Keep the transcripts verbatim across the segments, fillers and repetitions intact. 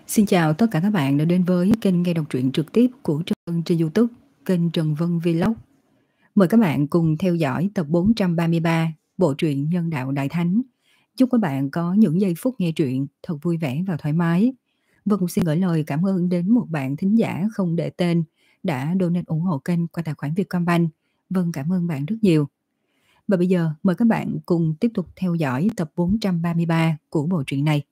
Xin chào tất cả các bạn đã đến với kênh nghe đọc truyện trực tiếp của Trần Vân trên YouTube, kênh Trần Vân Vlog. Mời các bạn cùng theo dõi tập bốn trăm ba mươi ba bộ truyện Nhân đạo Đại Thánh. Chúc các bạn có những giây phút nghe truyện thật vui vẻ và thoải mái. Vân cũng xin gửi lời cảm ơn đến một bạn thính giả không để tên đã donate ủng hộ kênh qua tài khoản Vietcombank. Vân cảm ơn bạn rất nhiều. Và bây giờ mời các bạn cùng tiếp tục theo dõi tập bốn trăm ba mươi ba của bộ truyện này.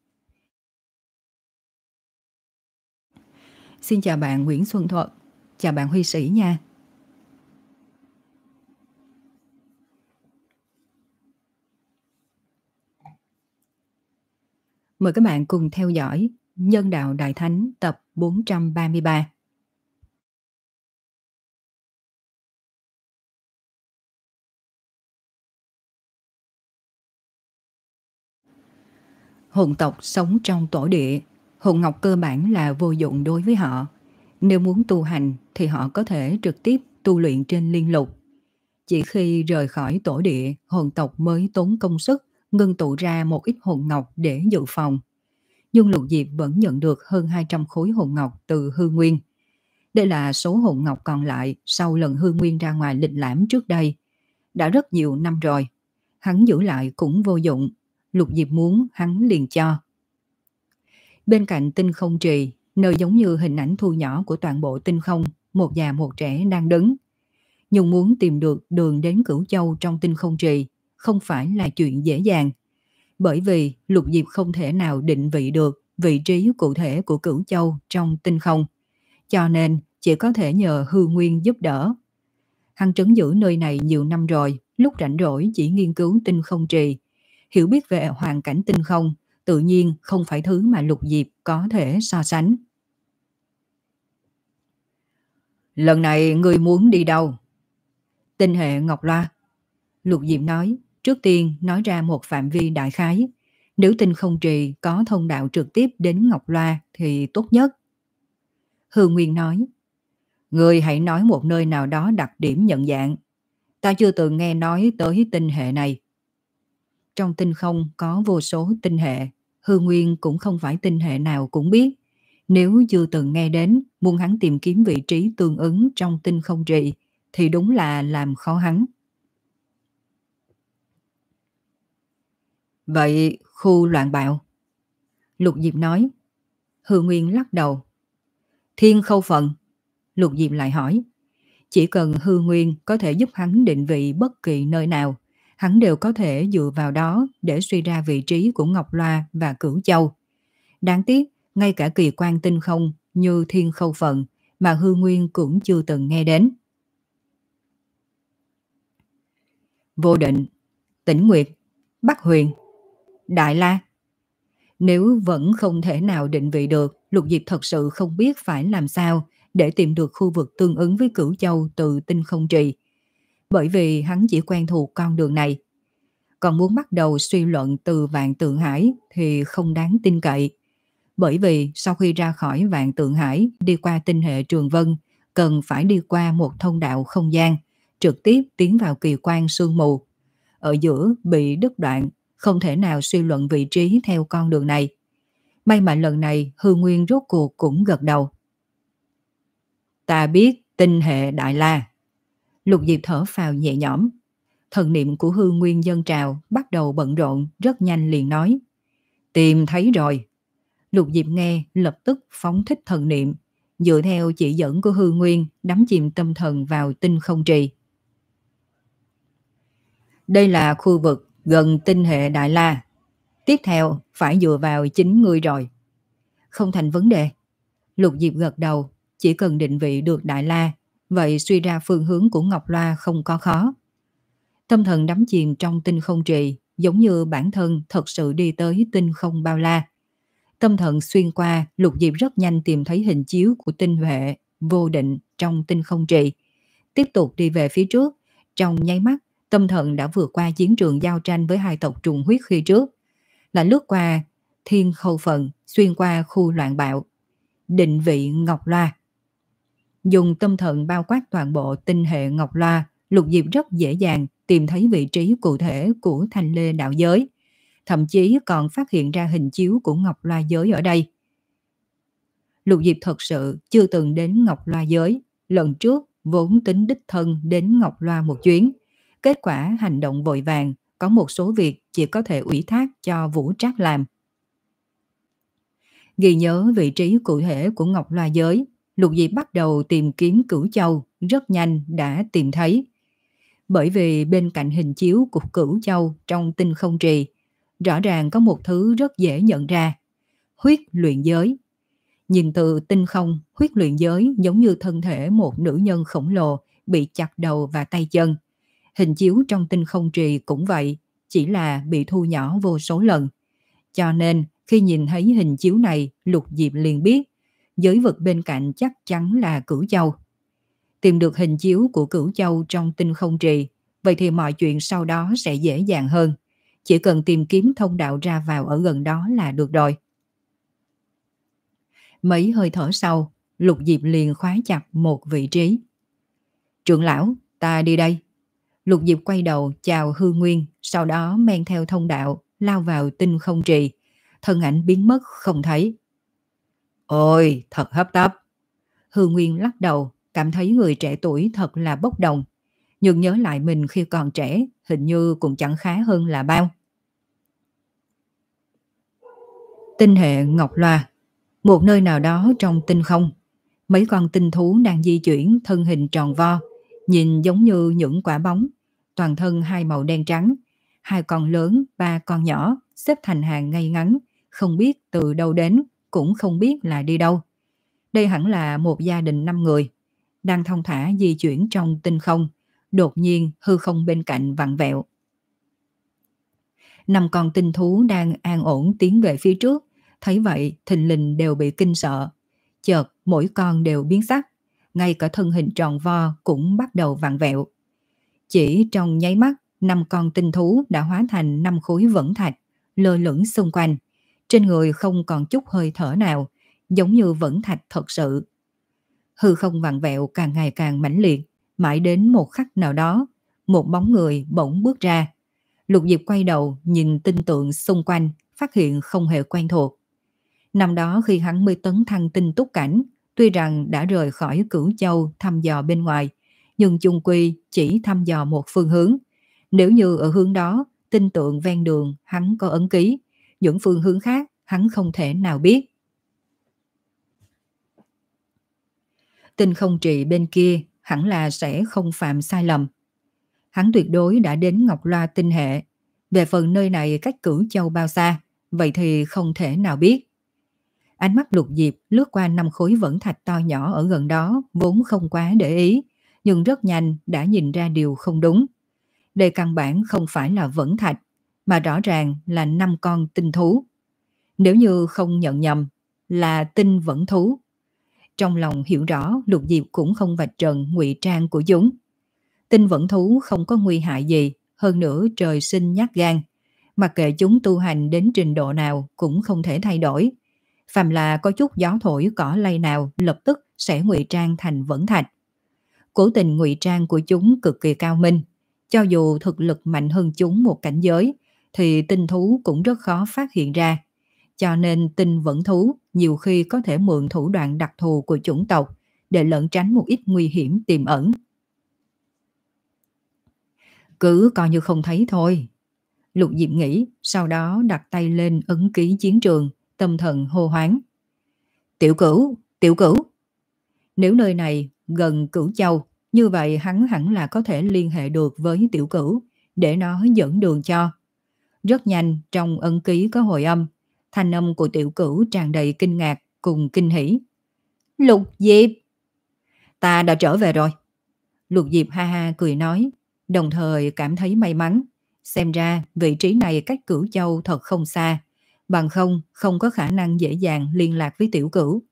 Xin chào bạn Nguyễn Xuân Thuận, chào bạn Huy Sĩ nha. Mời các bạn cùng theo dõi Nhân đạo Đại Thánh tập bốn trăm ba mươi ba. Hồn tộc sống trong tổ địa, hồn ngọc cơ bản là vô dụng đối với họ. Nếu muốn tu hành thì họ có thể trực tiếp tu luyện trên liên lục. Chỉ khi rời khỏi tổ địa, hồn tộc mới tốn công sức ngưng tụ ra một ít hồn ngọc để dự phòng. Nhưng Lục Diệp vẫn nhận được hơn hai trăm khối hồn ngọc từ Hư Nguyên. Đây là số hồn ngọc còn lại sau lần Hư Nguyên ra ngoài lịch lãm trước đây. Đã rất nhiều năm rồi, hắn giữ lại cũng vô dụng. Lục Diệp muốn hắn liền cho. Bên cạnh tinh không trì, nơi giống như hình ảnh thu nhỏ của toàn bộ tinh không, một già một trẻ đang đứng. Nhưng muốn tìm được đường đến Cửu Châu trong tinh không trì không phải là chuyện dễ dàng. Bởi vì Lục Diệp không thể nào định vị được vị trí cụ thể của Cửu Châu trong tinh không. Cho nên chỉ có thể nhờ Hư Nguyên giúp đỡ. Hắn trấn giữ nơi này nhiều năm rồi, lúc rảnh rỗi chỉ nghiên cứu tinh không trì. Hiểu biết về hoàn cảnh tinh không, tự nhiên không phải thứ mà Lục Diệp có thể so sánh. Lần này ngươi muốn đi đâu? Tinh hệ Ngọc Loa. Lục Diệp nói, trước tiên nói ra một phạm vi đại khái. Nếu tinh không trì có thông đạo trực tiếp đến Ngọc Loa thì tốt nhất. Hư Nguyên nói, ngươi hãy nói một nơi nào đó đặc điểm nhận dạng. Ta chưa từng nghe nói tới tinh hệ này. Trong tinh không có vô số tinh hệ, Hư Nguyên cũng không phải tinh hệ nào cũng biết. Nếu chưa từng nghe đến, muốn hắn tìm kiếm vị trí tương ứng trong tinh không trì, thì đúng là làm khó hắn. Vậy khu loạn bạo? Lục Diệp nói. Hư Nguyên lắc đầu. Thiên khâu phận? Lục Diệp lại hỏi. Chỉ cần Hư Nguyên có thể giúp hắn định vị bất kỳ nơi nào, hắn đều có thể dựa vào đó để suy ra vị trí của Ngọc Loa và Cửu Châu. Đáng tiếc, ngay cả kỳ quan tinh không như thiên khâu phận mà Hư Nguyên cũng chưa từng nghe đến. Vô Định, Tĩnh Nguyệt, Bắc Huyền, Đại La. Nếu vẫn không thể nào định vị được, Lục Diệp thật sự không biết phải làm sao để tìm được khu vực tương ứng với Cửu Châu từ tinh không trì. Bởi vì hắn chỉ quen thuộc con đường này. Còn muốn bắt đầu suy luận từ Vạn Tượng Hải thì không đáng tin cậy. Bởi vì sau khi ra khỏi Vạn Tượng Hải đi qua tinh hệ Trường Vân, cần phải đi qua một thông đạo không gian, trực tiếp tiến vào kỳ quan sương mù. Ở giữa bị đứt đoạn, không thể nào suy luận vị trí theo con đường này. May mà lần này Hư Nguyên rốt cuộc cũng gật đầu. Ta biết tinh hệ Đại La. Lục Diệp thở phào nhẹ nhõm. Thần niệm của Hư Nguyên dâng trào bắt đầu bận rộn, rất nhanh liền nói. Tìm thấy rồi. Lục Diệp nghe lập tức phóng thích thần niệm, dựa theo chỉ dẫn của Hư Nguyên đắm chìm tâm thần vào tinh không trì. Đây là khu vực gần tinh hệ Đại La. Tiếp theo phải dựa vào chính ngươi rồi. Không thành vấn đề. Lục Diệp gật đầu, chỉ cần định vị được Đại La, vậy suy ra phương hướng của Ngọc Loa không có khó. Tâm thần đắm chìm trong tinh không trì, giống như bản thân thật sự đi tới tinh không bao la. Tâm thần xuyên qua, Lục Diệp rất nhanh tìm thấy hình chiếu của tinh hệ vô định trong tinh không trì. Tiếp tục đi về phía trước, trong nháy mắt, tâm thần đã vượt qua chiến trường giao tranh với hai tộc trùng huyết khi trước. Là lướt qua thiên khâu phận, xuyên qua khu loạn bạo. Định vị Ngọc Loa. Dùng tâm thần bao quát toàn bộ tinh hệ Ngọc Loa, Lục Diệp rất dễ dàng tìm thấy vị trí cụ thể của Thanh Lê đạo giới. Thậm chí còn phát hiện ra hình chiếu của Ngọc Loa giới ở đây. Lục Diệp thật sự chưa từng đến Ngọc Loa giới. Lần trước vốn tính đích thân đến Ngọc Loa một chuyến. Kết quả hành động vội vàng, có một số việc chỉ có thể ủy thác cho Vũ Trác làm. Ghi nhớ vị trí cụ thể của Ngọc Loa giới, Lục Diệp bắt đầu tìm kiếm Cửu Châu, rất nhanh đã tìm thấy. Bởi vì bên cạnh hình chiếu của Cửu Châu trong tinh không trì, rõ ràng có một thứ rất dễ nhận ra. Huyết luyện giới. Nhìn từ tinh không, huyết luyện giới giống như thân thể một nữ nhân khổng lồ bị chặt đầu và tay chân. Hình chiếu trong tinh không trì cũng vậy, chỉ là bị thu nhỏ vô số lần. Cho nên khi nhìn thấy hình chiếu này, Lục Diệp liền biết giới vực bên cạnh chắc chắn là Cửu Châu. Tìm được hình chiếu của Cửu Châu trong tinh không trì, vậy thì mọi chuyện sau đó sẽ dễ dàng hơn. Chỉ cần tìm kiếm thông đạo ra vào ở gần đó là được rồi. Mấy hơi thở sau, Lục Diệp liền khóa chặt một vị trí. Trưởng lão, ta đi đây. Lục Diệp quay đầu chào Hư Nguyên, sau đó men theo thông đạo, lao vào tinh không trì. Thân ảnh biến mất không thấy. Ôi, thật hấp tấp. Hư Nguyên lắc đầu, cảm thấy người trẻ tuổi thật là bốc đồng. Nhưng nhớ lại mình khi còn trẻ, hình như cũng chẳng khá hơn là bao. Tinh hệ Ngọc Loa. Một nơi nào đó trong tinh không, mấy con tinh thú đang di chuyển thân hình tròn vo, nhìn giống như những quả bóng, toàn thân hai màu đen trắng, hai con lớn, ba con nhỏ, xếp thành hàng ngay ngắn, không biết từ đâu đến, cũng không biết là đi đâu. Đây hẳn là một gia đình năm người, đang thong thả di chuyển trong tinh không, đột nhiên hư không bên cạnh vặn vẹo. Năm con tinh thú đang an ổn tiến về phía trước, thấy vậy thình lình đều bị kinh sợ. Chợt mỗi con đều biến sắc, ngay cả thân hình tròn vo cũng bắt đầu vặn vẹo. Chỉ trong nháy mắt, năm con tinh thú đã hóa thành năm khối vẫn thạch, lơ lửng xung quanh. Trên người không còn chút hơi thở nào, giống như vẫn thạch thật sự. Hư không vặn vẹo càng ngày càng mãnh liệt, mãi đến một khắc nào đó, một bóng người bỗng bước ra. Lục Diệp quay đầu nhìn tinh tượng xung quanh, phát hiện không hề quen thuộc. Năm đó khi hắn mới tấn thăng tinh túc cảnh, tuy rằng đã rời khỏi Cửu Châu thăm dò bên ngoài, nhưng chung quy chỉ thăm dò một phương hướng. Nếu như ở hướng đó, tinh tượng ven đường hắn có ấn ký, những phương hướng khác hắn không thể nào biết. Tinh không trì bên kia hẳn là sẽ không phạm sai lầm. Hắn tuyệt đối đã đến Ngọc Loa tinh hệ. Về phần nơi này cách Cửu Châu bao xa, vậy thì không thể nào biết. Ánh mắt Lục Diệp lướt qua năm khối vẫn thạch to nhỏ ở gần đó, vốn không quá để ý, nhưng rất nhanh đã nhìn ra điều không đúng. Đây căn bản không phải là vẫn thạch, mà rõ ràng là năm con tinh thú. Nếu như không nhận nhầm, là tinh vẫn thú. Trong lòng hiểu rõ, Lục Diệp cũng không vạch trần ngụy trang của chúng. Tinh vẫn thú không có nguy hại gì, hơn nữa trời sinh nhát gan. Mặc kệ chúng tu hành đến trình độ nào cũng không thể thay đổi. Phàm là có chút gió thổi cỏ lay nào lập tức sẽ ngụy trang thành vẫn thạch. Cố tình ngụy trang của chúng cực kỳ cao minh. Cho dù thực lực mạnh hơn chúng một cảnh giới, thì tinh thú cũng rất khó phát hiện ra. Cho nên tinh vẫn thú nhiều khi có thể mượn thủ đoạn đặc thù của chủng tộc để lẩn tránh một ít nguy hiểm tiềm ẩn. Cứ coi như không thấy thôi. Lục Diệp nghĩ, sau đó đặt tay lên ấn ký chiến trường, tâm thần hô hoáng. Tiểu Cửu, Tiểu Cửu. Nếu nơi này gần Cửu Châu, như vậy hắn hẳn là có thể liên hệ được với Tiểu Cửu, để nó dẫn đường cho. Rất nhanh, trong ấn ký có hồi âm, thanh âm của Tiểu Cửu tràn đầy kinh ngạc cùng kinh hỉ. Lục Diệp! Ta đã trở về rồi. Lục Diệp ha ha cười nói, đồng thời cảm thấy may mắn. Xem ra vị trí này cách Cửu Châu thật không xa, bằng không không có khả năng dễ dàng liên lạc với Tiểu Cửu.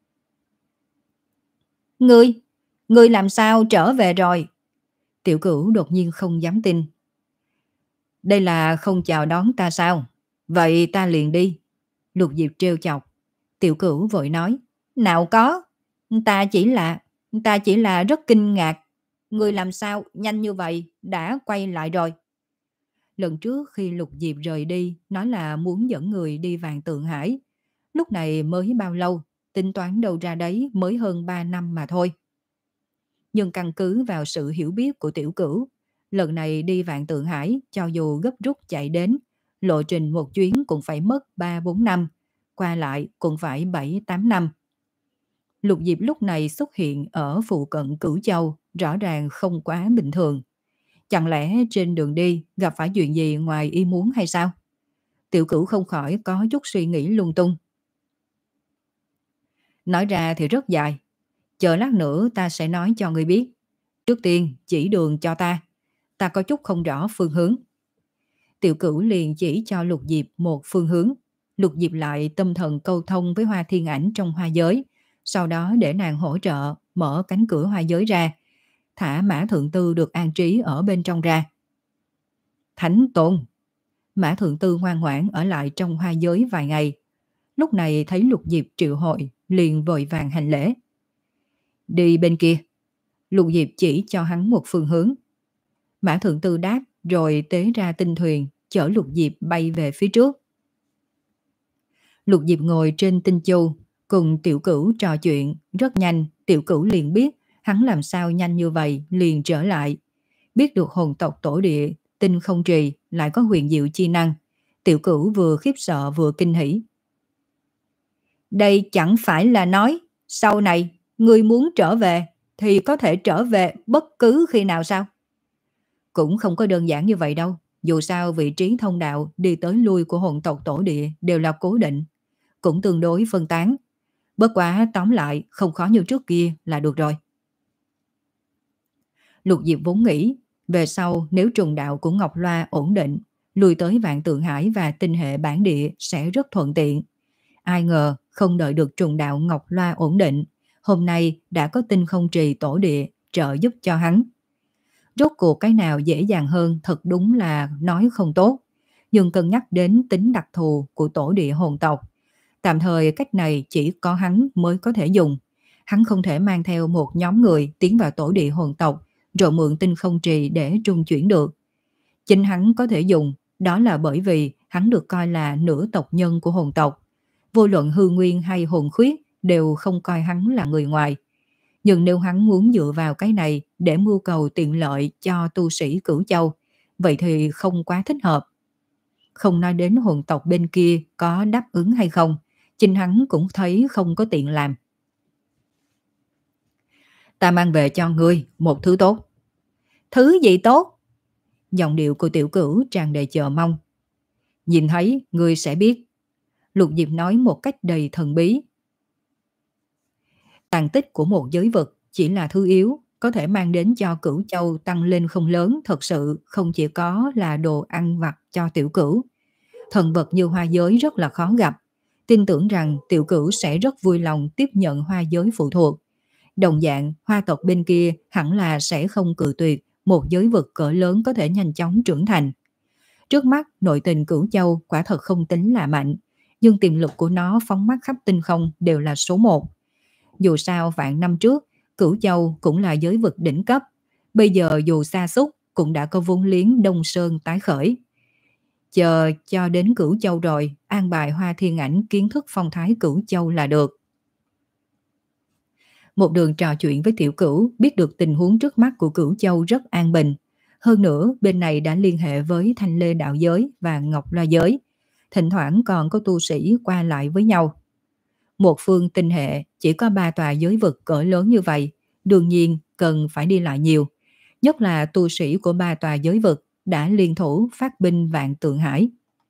Ngươi, ngươi làm sao trở về rồi? Tiểu Cửu đột nhiên không dám tin. Đây là không chào đón ta sao? Vậy ta liền đi. Lục Diệp trêu chọc. Tiểu Cửu vội nói, nào có, ta chỉ là, ta chỉ là rất kinh ngạc. Ngươi làm sao nhanh như vậy đã quay lại rồi? Lần trước khi Lục Diệp rời đi, nói là muốn dẫn người đi Vạn Tượng Hải. Lúc này mới bao lâu, tính toán đâu ra đấy mới hơn ba năm mà thôi. Nhưng căn cứ vào sự hiểu biết của Tiểu Cửu, lần này đi Vạn Tượng Hải cho dù gấp rút chạy đến, lộ trình một chuyến cũng phải mất ba bốn năm, qua lại cũng phải bảy tám năm. Lục Diệp lúc này xuất hiện ở phụ cận Cửu Châu rõ ràng không quá bình thường. Chẳng lẽ trên đường đi gặp phải chuyện gì ngoài ý muốn hay sao? Tiểu Cửu không khỏi có chút suy nghĩ lung tung. Nói ra thì rất dài, chờ lát nữa ta sẽ nói cho ngươi biết. Trước tiên chỉ đường cho ta, ta có chút không rõ phương hướng. Tiểu Cửu liền chỉ cho Lục Diệp một phương hướng. Lục Diệp lại tâm thần câu thông với Hoa Thiên Ảnh trong hoa giới, sau đó để nàng hỗ trợ mở cánh cửa hoa giới ra, thả Mã Thượng Tư được an trí ở bên trong ra. Thánh Tôn. Mã Thượng Tư ngoan ngoãn ở lại trong hoa giới vài ngày. Lúc này thấy Lục Diệp triệu hội, liền vội vàng hành lễ. Đi bên kia. Lục Diệp chỉ cho hắn một phương hướng. Mã Thượng Tư đáp rồi tế ra tinh thuyền, chở Lục Diệp bay về phía trước. Lục Diệp ngồi trên tinh chu, cùng Tiểu Cửu trò chuyện, rất nhanh, Tiểu Cửu liền biết hắn làm sao nhanh như vậy liền trở lại. Biết được hồn tộc tổ địa, tinh không trì lại có huyền diệu chi năng. Tiểu Cửu vừa khiếp sợ vừa kinh hỉ. Đây chẳng phải là nói, sau này, ngươi muốn trở về, thì có thể trở về bất cứ khi nào sao? Cũng không có đơn giản như vậy đâu. Dù sao vị trí thông đạo đi tới lui của hồn tộc tổ địa đều là cố định, cũng tương đối phân tán. Bất quá tóm lại không khó như trước kia là được rồi. Lục Diệp vốn nghĩ, về sau nếu trùng đạo của Ngọc Loa ổn định, lui tới Vạn Tượng Hải và tinh hệ bản địa sẽ rất thuận tiện. Ai ngờ không đợi được trùng đạo Ngọc Loa ổn định, hôm nay đã có tinh không trì tổ địa trợ giúp cho hắn. Rốt cuộc cái nào dễ dàng hơn thật đúng là nói không tốt, nhưng cân nhắc đến tính đặc thù của tổ địa hồn tộc, tạm thời cách này chỉ có hắn mới có thể dùng. Hắn không thể mang theo một nhóm người tiến vào tổ địa hồn tộc rồi mượn tinh không trì để trung chuyển được. Chính hắn có thể dùng, đó là bởi vì hắn được coi là nửa tộc nhân của hồn tộc. Vô luận hư nguyên hay hồn khuyết đều không coi hắn là người ngoài. Nhưng nếu hắn muốn dựa vào cái này để mưu cầu tiện lợi cho tu sĩ Cửu Châu, vậy thì không quá thích hợp. Không nói đến hồn tộc bên kia có đáp ứng hay không, chính hắn cũng thấy không có tiện làm. Ta mang về cho ngươi một thứ tốt. Thứ gì tốt? Giọng điệu của Tiểu Cửu tràn đầy chờ mong. Nhìn thấy ngươi sẽ biết. Lục Diệp nói một cách đầy thần bí. Tàn tích của một giới vực chỉ là thứ yếu, có thể mang đến cho Cửu Châu tăng lên không lớn, thật sự không chỉ có là đồ ăn vặt cho Tiểu Cửu. Thần vật như hoa giới rất là khó gặp. Tin tưởng rằng Tiểu Cửu sẽ rất vui lòng tiếp nhận hoa giới phụ thuộc. Đồng dạng, hoa tộc bên kia hẳn là sẽ không cự tuyệt một giới vực cỡ lớn có thể nhanh chóng trưởng thành. Trước mắt, nội tình Cửu Châu quả thật không tính là mạnh, nhưng tiềm lực của nó phóng mắt khắp tinh không đều là số một. Dù sao vạn năm trước, Cửu Châu cũng là giới vực đỉnh cấp. Bây giờ dù sa sút cũng đã có vốn liếng Đông Sơn tái khởi. Chờ cho đến Cửu Châu rồi, an bài Hoa Thiên Ảnh kiến thức phong thái Cửu Châu là được. Một đường trò chuyện với Tiểu Cửu, biết được tình huống trước mắt của Cửu Châu rất an bình. Hơn nữa, bên này đã liên hệ với Thanh Lê Đạo Giới và Ngọc Loa Giới. Thỉnh thoảng còn có tu sĩ qua lại với nhau. Một phương tinh hệ chỉ có ba tòa giới vực cỡ lớn như vậy, đương nhiên cần phải đi lại nhiều. Nhất là tu sĩ của ba tòa giới vực đã liên thủ phát binh Vạn Tượng Hải.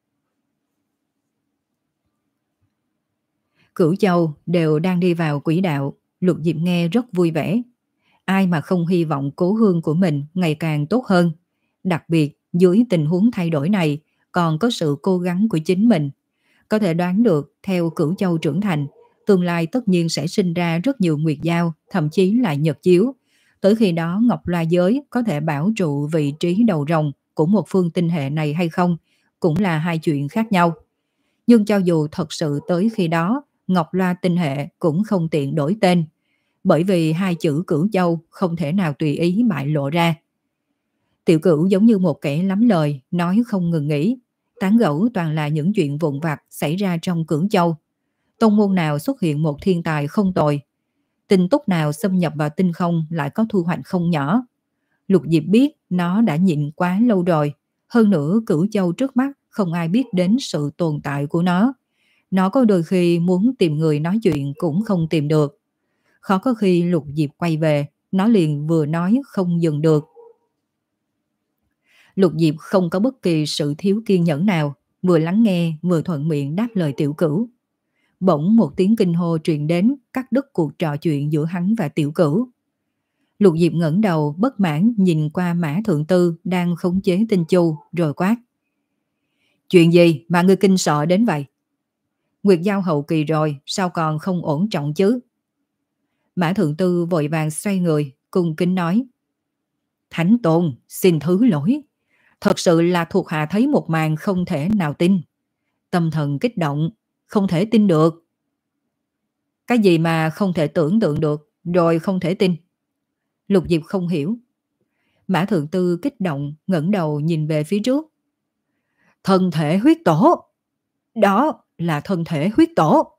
Cửu Châu đều đang đi vào quỹ đạo, Lục Diệp nghe rất vui vẻ. Ai mà không hy vọng cố hương của mình ngày càng tốt hơn. Đặc biệt dưới tình huống thay đổi này còn có sự cố gắng của chính mình. Có thể đoán được theo Cửu Châu trưởng thành, tương lai tất nhiên sẽ sinh ra rất nhiều nguyệt giao, thậm chí là nhật chiếu. Tới khi đó Ngọc Loa Giới có thể bảo trụ vị trí đầu rồng của một phương tinh hệ này hay không, cũng là hai chuyện khác nhau. Nhưng cho dù thật sự tới khi đó, Ngọc Loa tinh hệ cũng không tiện đổi tên, bởi vì hai chữ Cửu Châu không thể nào tùy ý bại lộ ra. Tiểu Cửu giống như một kẻ lắm lời, nói không ngừng nghỉ, tán gẫu toàn là những chuyện vụn vặt xảy ra trong Cửu Châu. Tông môn nào xuất hiện một thiên tài không tồi, tinh túc nào xâm nhập vào tinh không lại có thu hoạch không nhỏ. Lục Diệp biết nó đã nhịn quá lâu rồi, hơn nữa Cửu Châu trước mắt không ai biết đến sự tồn tại của nó. Nó có đôi khi muốn tìm người nói chuyện cũng không tìm được. Khó có khi Lục Diệp quay về, nó liền vừa nói không dừng được. Lục Diệp không có bất kỳ sự thiếu kiên nhẫn nào, vừa lắng nghe vừa thuận miệng đáp lời Tiểu Cửu. Bỗng một tiếng kinh hô truyền đến, cắt đứt cuộc trò chuyện giữa hắn và Tiểu Cửu. Lục Diệp ngẩng đầu bất mãn nhìn qua Mã Thượng Tư đang khống chế Tinh Chu rồi quát. Chuyện gì mà ngươi kinh sợ đến vậy? Nguyệt Giao hậu kỳ rồi, sao còn không ổn trọng chứ? Mã Thượng Tư vội vàng xoay người, cung kính nói. Thánh Tôn, xin thứ lỗi. Thật sự là thuộc hạ thấy một màn không thể nào tin. Tâm thần kích động, không thể tin được. Cái gì mà không thể tưởng tượng được, rồi không thể tin? Lục Diệp không hiểu. Mã Thượng Tư kích động, ngẩng đầu nhìn về phía trước. Thân thể huyết tổ. Đó là thân thể huyết tổ.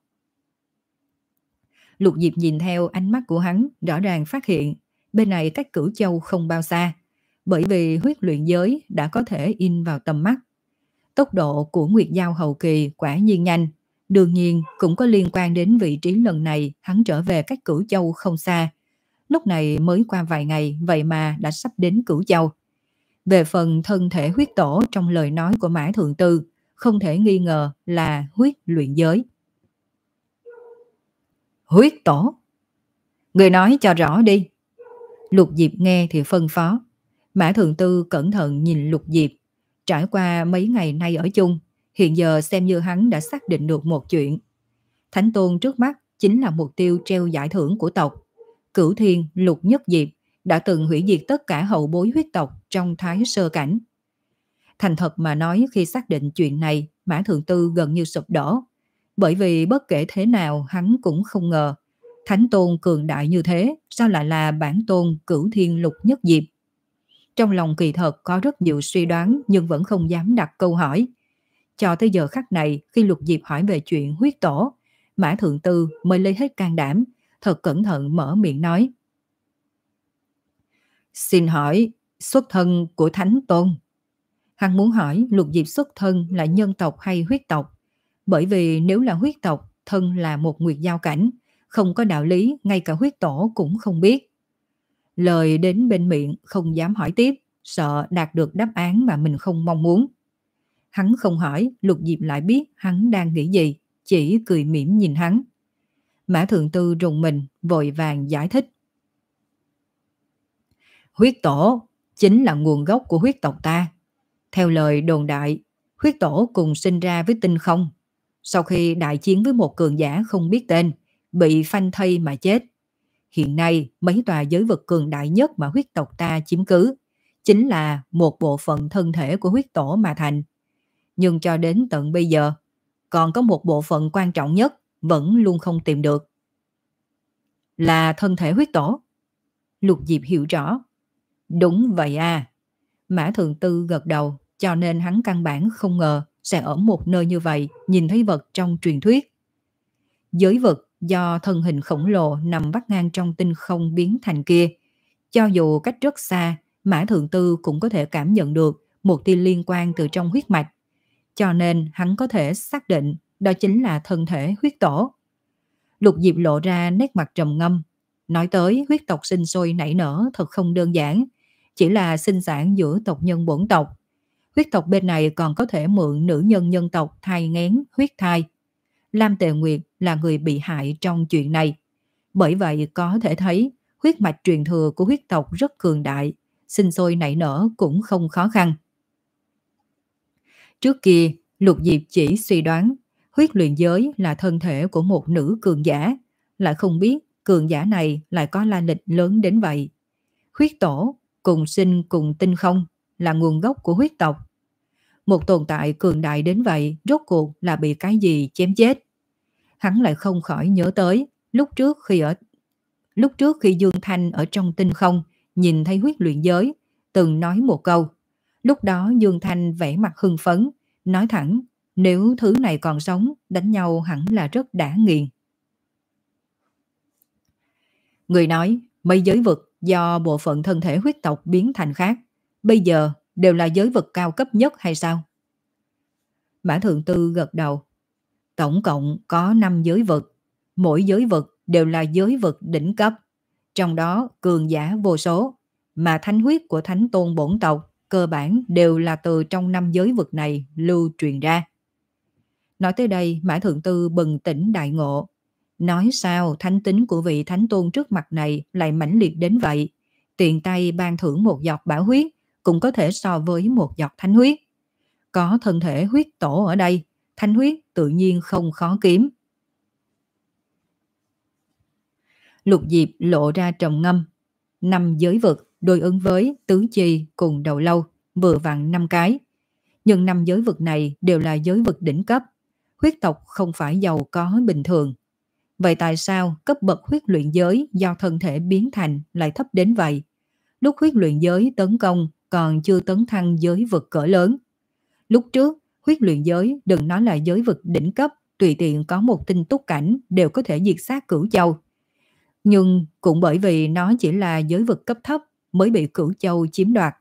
Lục Diệp nhìn theo ánh mắt của hắn, rõ ràng phát hiện bên này cách Cửu Châu không bao xa, bởi vì huyết luyện giới đã có thể in vào tầm mắt. Tốc độ của Nguyệt Giao hậu kỳ quả nhiên nhanh, đương nhiên cũng có liên quan đến vị trí lần này hắn trở về cách Cửu Châu không xa. Lúc này mới qua vài ngày, vậy mà đã sắp đến Cửu Châu. Về phần thân thể huyết tổ trong lời nói của Mã Thượng Tư, không thể nghi ngờ là huyết luyện giới. Huyết tổ? Người nói cho rõ đi. Lục Diệp nghe thì phân phó. Mã Thượng Tư cẩn thận nhìn Lục Diệp. Trải qua mấy ngày nay ở chung, hiện giờ xem như hắn đã xác định được một chuyện. Thánh Tôn trước mắt chính là mục tiêu treo giải thưởng của tộc. Cửu Thiên Lục Nhất Diệp đã từng hủy diệt tất cả hậu bối huyết tộc trong Thái Sơ Cảnh. Thành thật mà nói, khi xác định chuyện này, Mã Thượng Tư gần như sụp đổ. Bởi vì bất kể thế nào hắn cũng không ngờ Thánh Tôn cường đại như thế sao lại là bản tôn Cửu Thiên Lục Nhất Diệp. Trong lòng kỳ thật có rất nhiều suy đoán nhưng vẫn không dám đặt câu hỏi. Cho tới giờ khắc này, khi Lục Diệp hỏi về chuyện huyết tổ, Mã Thượng Tư mới lấy hết can đảm, thật cẩn thận mở miệng nói. Xin hỏi xuất thân của Thánh Tôn. Hắn muốn hỏi Lục Diệp xuất thân là nhân tộc hay huyết tộc, bởi vì nếu là huyết tộc, thân là một Nguyệt Giao cảnh, không có đạo lý ngay cả huyết tổ cũng không biết. Lời đến bên miệng không dám hỏi tiếp, sợ đạt được đáp án mà mình không mong muốn. Hắn không hỏi, Lục Diệp lại biết hắn đang nghĩ gì, chỉ cười mỉm nhìn hắn. Mã Thượng Tư rùng mình, vội vàng giải thích. Huyết tổ chính là nguồn gốc của huyết tộc ta. Theo lời đồn đại, huyết tổ cùng sinh ra với tinh không. Sau khi đại chiến với một cường giả không biết tên, bị phanh thây mà chết. Hiện nay, mấy tòa giới vực cường đại nhất mà huyết tộc ta chiếm cứ, chính là một bộ phận thân thể của huyết tổ mà thành. Nhưng cho đến tận bây giờ, còn có một bộ phận quan trọng nhất vẫn luôn không tìm được. Là thân thể huyết tổ. Lục Diệp hiểu rõ. Đúng vậy à. Mã Thượng Tư gật đầu, cho nên hắn căn bản không ngờ sẽ ở một nơi như vậy nhìn thấy vật trong truyền thuyết. Giới vực do thân hình khổng lồ nằm vắt ngang trong tinh không biến thành kia. Cho dù cách rất xa, Mã Thượng Tư cũng có thể cảm nhận được một tia liên quan từ trong huyết mạch. Cho nên hắn có thể xác định đó chính là thân thể huyết tổ. Lục Diệp lộ ra nét mặt trầm ngâm. Nói tới huyết tộc sinh sôi nảy nở thật không đơn giản. Chỉ là sinh sản giữa tộc nhân bổn tộc. Huyết tộc bên này còn có thể mượn nữ nhân nhân tộc thai nghén huyết thai. Lam Tề Nguyệt là người bị hại trong chuyện này. Bởi vậy có thể thấy huyết mạch truyền thừa của huyết tộc rất cường đại, sinh sôi nảy nở cũng không khó khăn. Trước kia, Lục Diệp chỉ suy đoán huyết luyện giới là thân thể của một nữ cường giả, lại không biết cường giả này lại có lai lịch lớn đến vậy. Huyết tổ cùng sinh cùng tinh không là nguồn gốc của huyết tộc. Một tồn tại cường đại đến vậy rốt cuộc là bị cái gì chém chết? Hắn lại không khỏi nhớ tới lúc trước khi ở lúc trước khi Dương Thanh ở trong tinh không nhìn thấy huyết luyện giới, từng nói một câu. Lúc đó Dương Thanh vẻ mặt hưng phấn, nói thẳng Nếu thứ này còn sống, đánh nhau hẳn là rất đã nghiền. Người nói, mấy giới vực do bộ phận thân thể huyết tộc biến thành khác, bây giờ đều là giới vực cao cấp nhất hay sao? Mã Thượng Tư gật đầu. Tổng cộng có năm giới vực, mỗi giới vực đều là giới vực đỉnh cấp, trong đó cường giả vô số, mà thánh huyết của thánh tôn bổn tộc cơ bản đều là từ trong năm giới vực này lưu truyền ra. Nói tới đây, Mã Thượng Tư bừng tỉnh đại ngộ. Nói sao thánh tính của vị thánh tôn trước mặt này lại mãnh liệt đến vậy? Tiện tay ban thưởng một giọt bảo huyết cũng có thể so với một giọt thánh huyết. Có thân thể huyết tổ ở đây, thánh huyết tự nhiên không khó kiếm. Lục Diệp lộ ra trầm ngâm. Năm giới vực đối ứng với tứ chi cùng đầu lâu, vừa vặn năm cái. Nhưng năm giới vực này đều là giới vực đỉnh cấp. Huyết tộc không phải giàu có bình thường. Vậy tại sao cấp bậc huyết luyện giới do thân thể biến thành lại thấp đến vậy? Lúc huyết luyện giới tấn công còn chưa tấn thăng giới vực cỡ lớn. Lúc trước, huyết luyện giới đừng nói là giới vực đỉnh cấp, tùy tiện có một tinh túc cảnh đều có thể diệt sát Cửu Châu. Nhưng cũng bởi vì nó chỉ là giới vực cấp thấp mới bị Cửu Châu chiếm đoạt.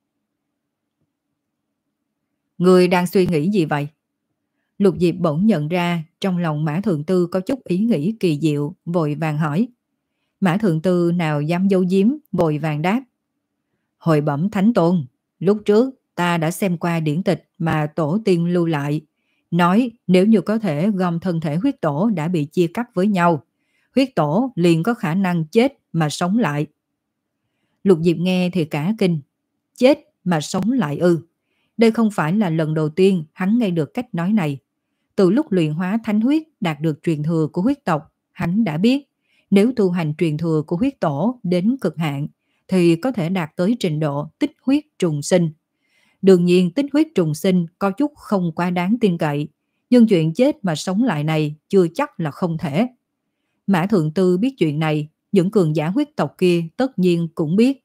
Người đang suy nghĩ gì vậy? Lục Diệp bỗng nhận ra trong lòng Mã Thượng Tư có chút ý nghĩ kỳ diệu, vội vàng hỏi. Mã Thượng Tư nào dám giấu giếm, vội vàng đáp. Hồi bẩm Thánh Tôn, lúc trước ta đã xem qua điển tịch mà tổ tiên lưu lại. Nói nếu như có thể gom thân thể huyết tổ đã bị chia cắt với nhau, huyết tổ liền có khả năng chết mà sống lại. Lục Diệp nghe thì cả kinh. Chết mà sống lại ư? Đây không phải là lần đầu tiên hắn nghe được cách nói này. Từ lúc luyện hóa thánh huyết đạt được truyền thừa của huyết tộc, hắn đã biết nếu tu hành truyền thừa của huyết tổ đến cực hạn thì có thể đạt tới trình độ tích huyết trùng sinh. Đương nhiên tích huyết trùng sinh có chút không quá đáng tin cậy, nhưng chuyện chết mà sống lại này chưa chắc là không thể. Mã Thượng Tư biết chuyện này, những cường giả huyết tộc kia tất nhiên cũng biết.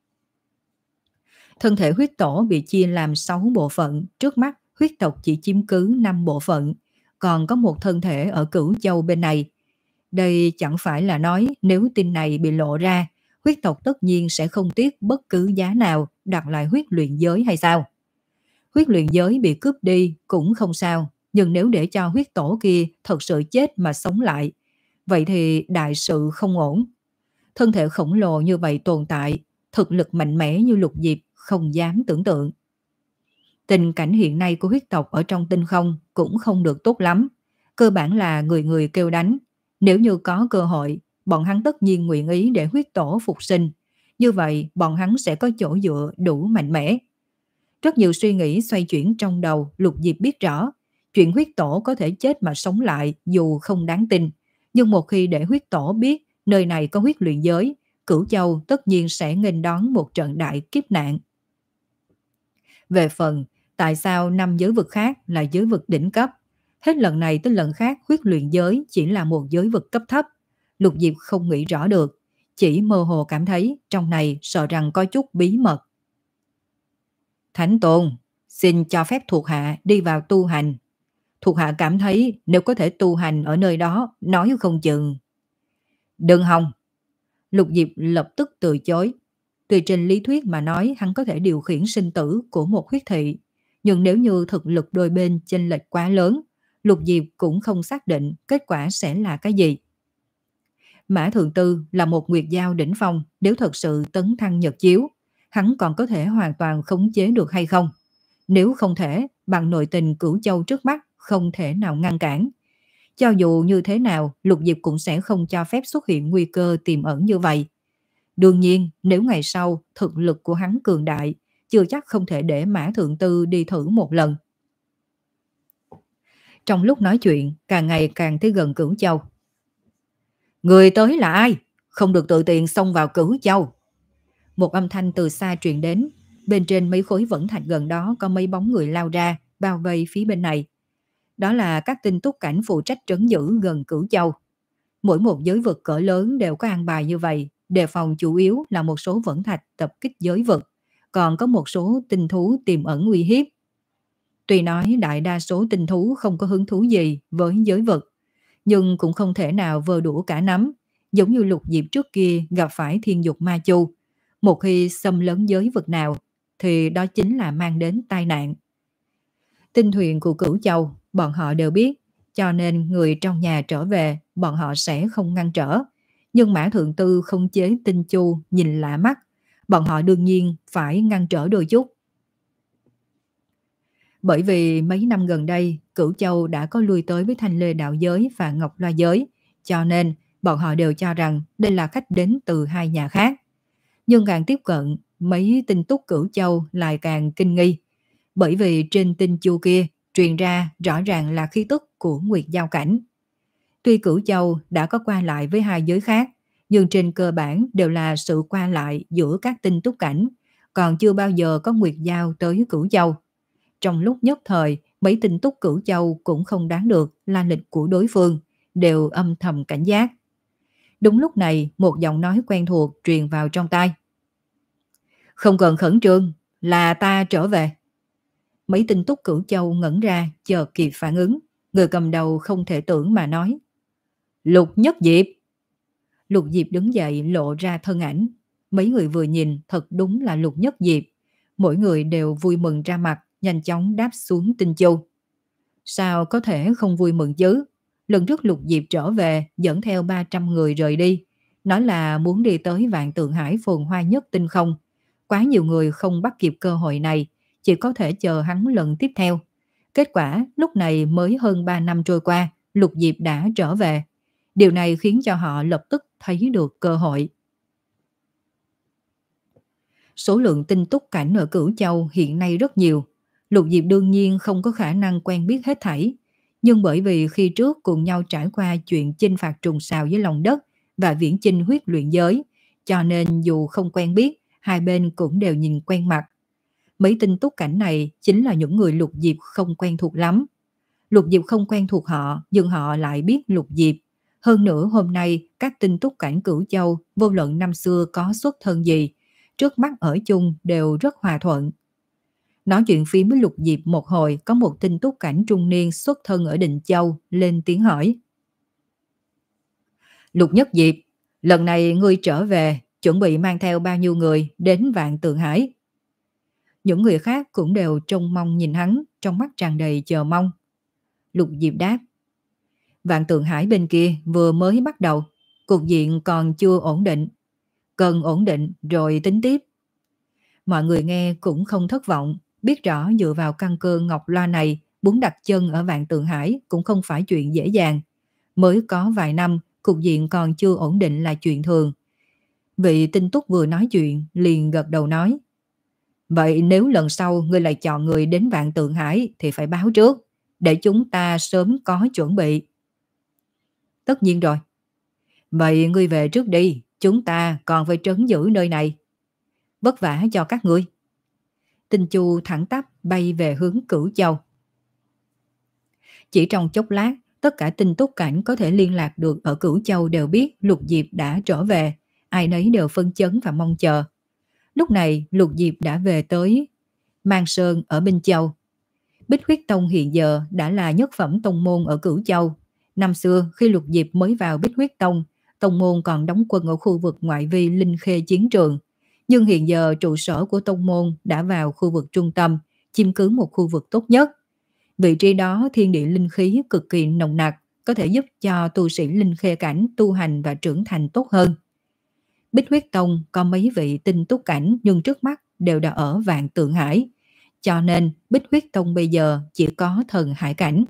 Thân thể huyết tổ bị chia làm sáu bộ phận, trước mắt huyết tộc chỉ chiếm cứ năm bộ phận, còn có một thân thể ở Cửu Châu bên này. Đây chẳng phải là nói nếu tin này bị lộ ra, huyết tộc tất nhiên sẽ không tiếc bất cứ giá nào đặt lại huyết luyện giới hay sao? Huyết luyện giới bị cướp đi cũng không sao, nhưng nếu để cho huyết tổ kia thật sự chết mà sống lại, vậy thì đại sự không ổn. Thân thể khổng lồ như vậy tồn tại, thực lực mạnh mẽ như Lục Diệp không dám tưởng tượng. Tình cảnh hiện nay của huyết tộc ở trong tinh không cũng không được tốt lắm. Cơ bản là người người kêu đánh. Nếu như có cơ hội, bọn hắn tất nhiên nguyện ý để huyết tổ phục sinh. Như vậy, bọn hắn sẽ có chỗ dựa đủ mạnh mẽ. Rất nhiều suy nghĩ xoay chuyển trong đầu, Lục Diệp biết rõ. Chuyện huyết tổ có thể chết mà sống lại dù không đáng tin. Nhưng một khi để huyết tổ biết nơi này có huyết luyện giới, Cửu Châu tất nhiên sẽ nghênh đón một trận đại kiếp nạn. Về phần, tại sao năm giới vực khác là giới vực đỉnh cấp? Hết lần này tới lần khác huyết luyện giới chỉ là một giới vực cấp thấp. Lục Diệp không nghĩ rõ được, chỉ mơ hồ cảm thấy trong này sợ rằng có chút bí mật. Thánh Tôn, xin cho phép thuộc hạ đi vào tu hành. Thuộc hạ cảm thấy nếu có thể tu hành ở nơi đó, nói không chừng. Đừng hòng. Lục Diệp lập tức từ chối. Tuy trên lý thuyết mà nói hắn có thể điều khiển sinh tử của một huyết thị, nhưng nếu như thực lực đôi bên chênh lệch quá lớn, Lục Diệp cũng không xác định kết quả sẽ là cái gì. Mã Thượng Tư là một nguyệt giao đỉnh phong, nếu thật sự tấn thăng nhật chiếu, hắn còn có thể hoàn toàn khống chế được hay không? Nếu không thể, bằng nội tình Cửu Châu trước mắt không thể nào ngăn cản. Cho dù như thế nào, Lục Diệp cũng sẽ không cho phép xuất hiện nguy cơ tiềm ẩn như vậy. Đương nhiên, nếu ngày sau thực lực của hắn cường đại, chưa chắc không thể để Mã Thượng Tư đi thử một lần. Trong lúc nói chuyện, càng ngày càng tới gần Cửu Châu. Người tới là ai? Không được tự tiện xông vào Cửu Châu. Một âm thanh từ xa truyền đến. Bên trên mấy khối vẫn thạch gần đó có mấy bóng người lao ra, bao vây phía bên này. Đó là các tinh túc cảnh phụ trách trấn giữ gần Cửu Châu. Mỗi một giới vực cỡ lớn đều có an bài như vậy. Đề phòng chủ yếu là một số vẫn thạch tập kích giới vực, còn có một số tinh thú tiềm ẩn uy hiếp. Tuy nói đại đa số tinh thú không có hứng thú gì với giới vực, nhưng cũng không thể nào vơ đũa cả nắm, giống như Lục Diệp trước kia gặp phải thiên dục ma chu. Một khi xâm lấn giới vực nào, thì đó chính là mang đến tai nạn. Tinh thuyền của Cửu Châu, bọn họ đều biết, cho nên người trong nhà trở về, bọn họ sẽ không ngăn trở. Nhưng Mã Thượng Tư không chế Tinh Chu nhìn lạ mắt, bọn họ đương nhiên phải ngăn trở đôi chút. Bởi vì mấy năm gần đây, Cửu Châu đã có lui tới với Thanh Lê Đạo Giới và Ngọc Loa Giới, cho nên bọn họ đều cho rằng đây là khách đến từ hai nhà khác. Nhưng càng tiếp cận, mấy tin tức Cửu Châu lại càng kinh nghi. Bởi vì trên Tinh Chu kia truyền ra rõ ràng là khí tức của Nguyệt Giao Cảnh. Tuy Cửu Châu đã có qua lại với hai giới khác, nhưng trên cơ bản đều là sự qua lại giữa các tinh túc cảnh, còn chưa bao giờ có Nguyệt Giao tới Cửu Châu. Trong lúc nhất thời, mấy tinh túc Cửu Châu cũng không đoán được la lịch của đối phương, đều âm thầm cảnh giác. Đúng lúc này, một giọng nói quen thuộc truyền vào trong tai. Không cần khẩn trương, là ta trở về. Mấy tinh túc Cửu Châu ngẩn ra, chờ kịp phản ứng. Người cầm đầu không thể tưởng mà nói. Lục Nhất Diệp. Lục Diệp đứng dậy lộ ra thân ảnh. Mấy người vừa nhìn thật đúng là Lục Nhất Diệp. Mỗi người đều vui mừng ra mặt, nhanh chóng đáp xuống Tinh Chu. Sao có thể không vui mừng chứ? Lần trước Lục Diệp trở về dẫn theo ba trăm người rời đi. Nói là muốn đi tới Vạn Tượng Hải phồn hoa nhất tinh không. Quá nhiều người không bắt kịp cơ hội này, chỉ có thể chờ hắn lần tiếp theo. Kết quả lúc này mới hơn ba năm trôi qua, Lục Diệp đã trở về. Điều này khiến cho họ lập tức thấy được cơ hội. Số lượng tinh túc cảnh ở Cửu Châu hiện nay rất nhiều. Lục Diệp đương nhiên không có khả năng quen biết hết thảy. Nhưng bởi vì khi trước cùng nhau trải qua chuyện chinh phạt trùng sào với lòng đất và viễn chinh huyết luyện giới, cho nên dù không quen biết, hai bên cũng đều nhìn quen mặt. Mấy tinh túc cảnh này chính là những người Lục Diệp không quen thuộc lắm. Lục Diệp không quen thuộc họ, nhưng họ lại biết Lục Diệp. Hơn nữa hôm nay, các tinh túc cảnh Cửu Châu vô luận năm xưa có xuất thân gì, trước mắt ở chung đều rất hòa thuận. Nói chuyện phím với Lục Diệp một hồi, có một tinh túc cảnh trung niên xuất thân ở Định Châu lên tiếng hỏi. Lục Nhất Diệp, lần này ngươi trở về, chuẩn bị mang theo bao nhiêu người đến Vạn Tượng Hải? Những người khác cũng đều trông mong nhìn hắn, trong mắt tràn đầy chờ mong. Lục Diệp đáp. Vạn Tượng Hải bên kia vừa mới bắt đầu, cục diện còn chưa ổn định. Cần ổn định rồi tính tiếp. Mọi người nghe cũng không thất vọng, biết rõ dựa vào căn cơ Ngọc Loa này, muốn đặt chân ở Vạn Tượng Hải cũng không phải chuyện dễ dàng. Mới có vài năm, cục diện còn chưa ổn định là chuyện thường. Vị Tinh Túc vừa nói chuyện, liền gật đầu nói. Vậy nếu lần sau ngươi lại chọn người đến Vạn Tượng Hải thì phải báo trước, để chúng ta sớm có chuẩn bị. Tất nhiên rồi. Vậy ngươi về trước đi, chúng ta còn phải trấn giữ nơi này. Vất vả cho các ngươi. Tinh Chu thẳng tắp bay về hướng Cửu Châu. Chỉ trong chốc lát, tất cả tinh túc cảnh có thể liên lạc được ở Cửu Châu đều biết Lục Diệp đã trở về, ai nấy đều phân chấn và mong chờ. Lúc này Lục Diệp đã về tới Mang Sơn ở Binh Châu. Bích Huyết Tông hiện giờ đã là nhất phẩm tông môn ở Cửu Châu. Năm xưa khi Lục Diệp mới vào Bích Huyết Tông, tông môn còn đóng quân ở khu vực ngoại vi Linh Khê chiến trường. Nhưng hiện giờ trụ sở của tông môn đã vào khu vực trung tâm, chiếm cứ một khu vực tốt nhất. Vị trí đó thiên địa linh khí cực kỳ nồng nặc, có thể giúp cho tu sĩ Linh Khê cảnh tu hành và trưởng thành tốt hơn. Bích Huyết Tông có mấy vị tinh túc cảnh nhưng trước mắt đều đã ở Vạn Tượng Hải. Cho nên Bích Huyết Tông bây giờ chỉ có thần hải cảnh.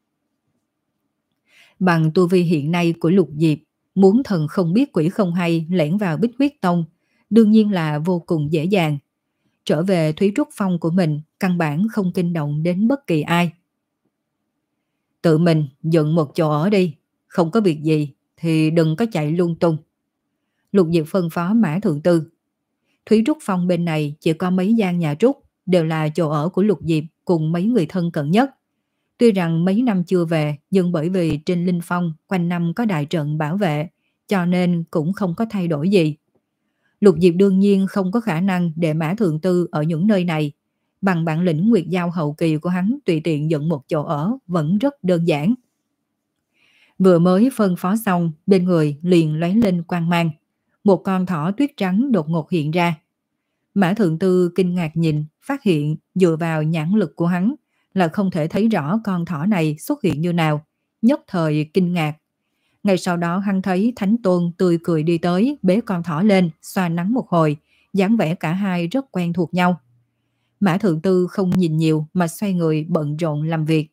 Bằng tu vi hiện nay của Lục Diệp, muốn thần không biết quỷ không hay lẻn vào Bích Huyết Tông, đương nhiên là vô cùng dễ dàng. Trở về Thúy Trúc Phong của mình, căn bản không kinh động đến bất kỳ ai. Tự mình dựng một chỗ ở đi, không có việc gì thì đừng có chạy lung tung. Lục Diệp phân phó Mã Thượng Tư. Thúy Trúc Phong bên này chỉ có mấy gian nhà trúc, đều là chỗ ở của Lục Diệp cùng mấy người thân cận nhất. Tuy rằng mấy năm chưa về, nhưng bởi vì trên Linh Phong quanh năm có đại trận bảo vệ, cho nên cũng không có thay đổi gì. Lục Diệp đương nhiên không có khả năng để Mã Thượng Tư ở những nơi này, Bằng bản lĩnh nguyệt giao hậu kỳ của hắn, tùy tiện dựng một chỗ ở vẫn rất đơn giản. Vừa mới phân phó xong, bên người liền lóe lên quang mang. Một con thỏ tuyết trắng đột ngột hiện ra. Mã Thượng Tư kinh ngạc nhìn, phát hiện dựa vào nhãn lực của hắn là không thể thấy rõ con thỏ này xuất hiện như nào, nhất thời kinh ngạc. Ngay sau đó hắn thấy Thánh Tôn tươi cười đi tới, bế con thỏ lên, xoa nắng một hồi, dáng vẻ cả hai rất quen thuộc nhau. Mã Thượng Tư không nhìn nhiều mà xoay người bận rộn làm việc.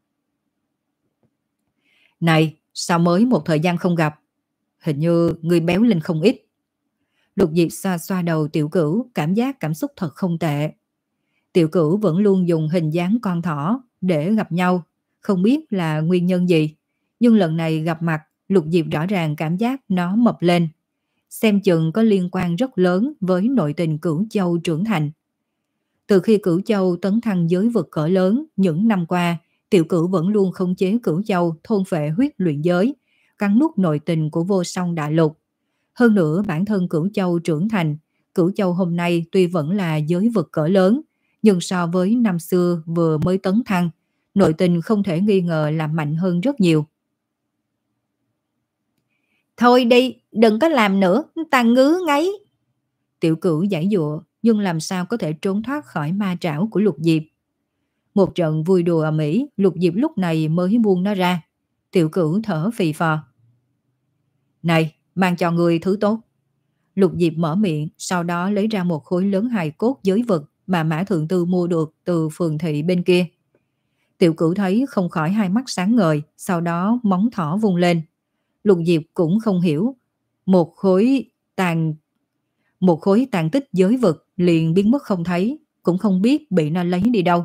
Này, sao mới một thời gian không gặp? Hình như người béo lên không ít. Lục Diệp xoa xoa đầu Tiểu Cửu, cảm giác cảm xúc thật không tệ. Tiểu Cửu vẫn luôn dùng hình dáng con thỏ để gặp nhau, không biết là nguyên nhân gì. Nhưng lần này gặp mặt, Lục Diệp rõ ràng cảm giác nó mập lên. Xem chừng có liên quan rất lớn với nội tình Cửu Châu trưởng thành. Từ khi Cửu Châu tấn thăng giới vực cỡ lớn, những năm qua, Tiểu Cửu vẫn luôn khống chế Cửu Châu thôn phệ huyết luyện giới, cắn nuốt nội tình của vô song đại lục. Hơn nữa bản thân Cửu Châu trưởng thành, Cửu Châu hôm nay tuy vẫn là giới vực cỡ lớn, nhưng so với năm xưa vừa mới tấn thăng, nội tình không thể nghi ngờ là mạnh hơn rất nhiều. Thôi đi, đừng có làm nữa, ta ngứa ngáy. Tiểu Cửu giãy giụa, nhưng làm sao có thể trốn thoát khỏi ma trảo của Lục Diệp. Một trận vui đùa ầm ĩ, Lục Diệp lúc này mới buông nó ra. Tiểu Cửu thở phì phò. Này, mang cho người thứ tốt. Lục Diệp mở miệng, sau đó lấy ra một khối lớn hài cốt giới vực mà Mã Thượng Tư mua được từ phường thị bên kia. Tiểu Cửu thấy không khỏi hai mắt sáng ngời, sau đó móng thỏ vung lên. Lục Diệp cũng không hiểu, một khối tàn một khối tàn tích giới vực liền biến mất không thấy, cũng không biết bị nó lấy đi đâu.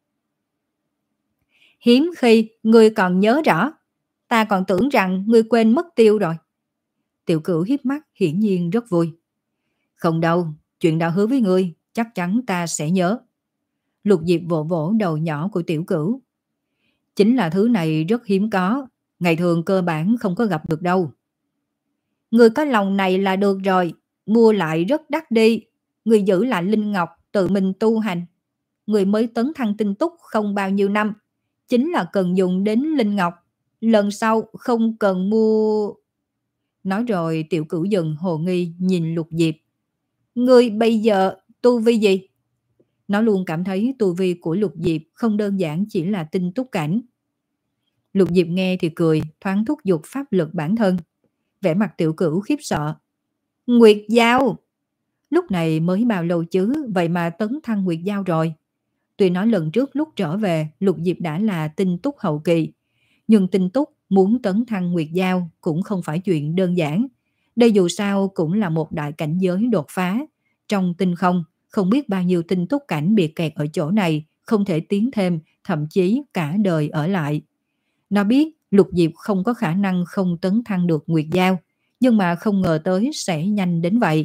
Hiếm khi ngươi còn nhớ rõ, ta còn tưởng rằng ngươi quên mất tiêu rồi. Tiểu Cửu hiếp mắt, hiển nhiên rất vui. Không đâu, chuyện đã hứa với ngươi, chắc chắn ta sẽ nhớ. Lục Diệp vỗ vỗ đầu nhỏ của Tiểu Cửu. Chính là thứ này rất hiếm có, ngày thường cơ bản không có gặp được đâu. Ngươi có lòng này là được rồi, mua lại rất đắt đi. Ngươi giữ lại Linh Ngọc tự mình tu hành. Ngươi mới tấn thăng tinh túc không bao nhiêu năm, chính là cần dùng đến Linh Ngọc. Lần sau không cần mua... Nói rồi Tiểu Cửu dừng hồ nghi nhìn Lục Diệp. Ngươi bây giờ tu vi gì? Nó luôn cảm thấy tu vi của Lục Diệp không đơn giản chỉ là tinh túc cảnh. Lục Diệp nghe thì cười, thoáng thúc giục pháp lực bản thân. Vẻ mặt Tiểu Cửu khiếp sợ. Nguyệt Giao! Lúc này mới bao lâu chứ, vậy mà tấn thăng Nguyệt Giao rồi. Tuy nói lần trước lúc trở về, Lục Diệp đã là tinh túc hậu kỳ, nhưng tinh túc muốn tấn thăng Nguyệt Giao cũng không phải chuyện đơn giản. Đây dù sao cũng là một đại cảnh giới đột phá. Trong tinh không, không biết bao nhiêu tinh túc cảnh bị kẹt ở chỗ này, không thể tiến thêm, thậm chí cả đời ở lại. Nó biết Lục Diệp không có khả năng không tấn thăng được Nguyệt Giao, nhưng mà không ngờ tới sẽ nhanh đến vậy.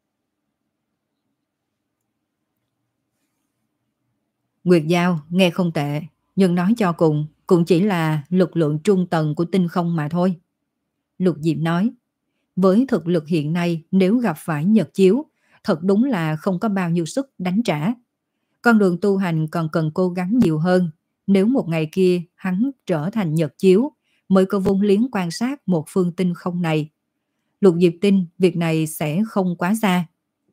Nguyệt Giao nghe không tệ, nhưng nói cho cùng cũng chỉ là lực lượng trung tầng của tinh không mà thôi. Lục Diệp nói, với thực lực hiện nay nếu gặp phải Nhật Chiếu, thật đúng là không có bao nhiêu sức đánh trả. Con đường tu hành còn cần cố gắng nhiều hơn. Nếu một ngày kia hắn trở thành Nhật Chiếu, mới có vốn liếng quan sát một phương tinh không này. Lục Diệp tin việc này sẽ không quá xa.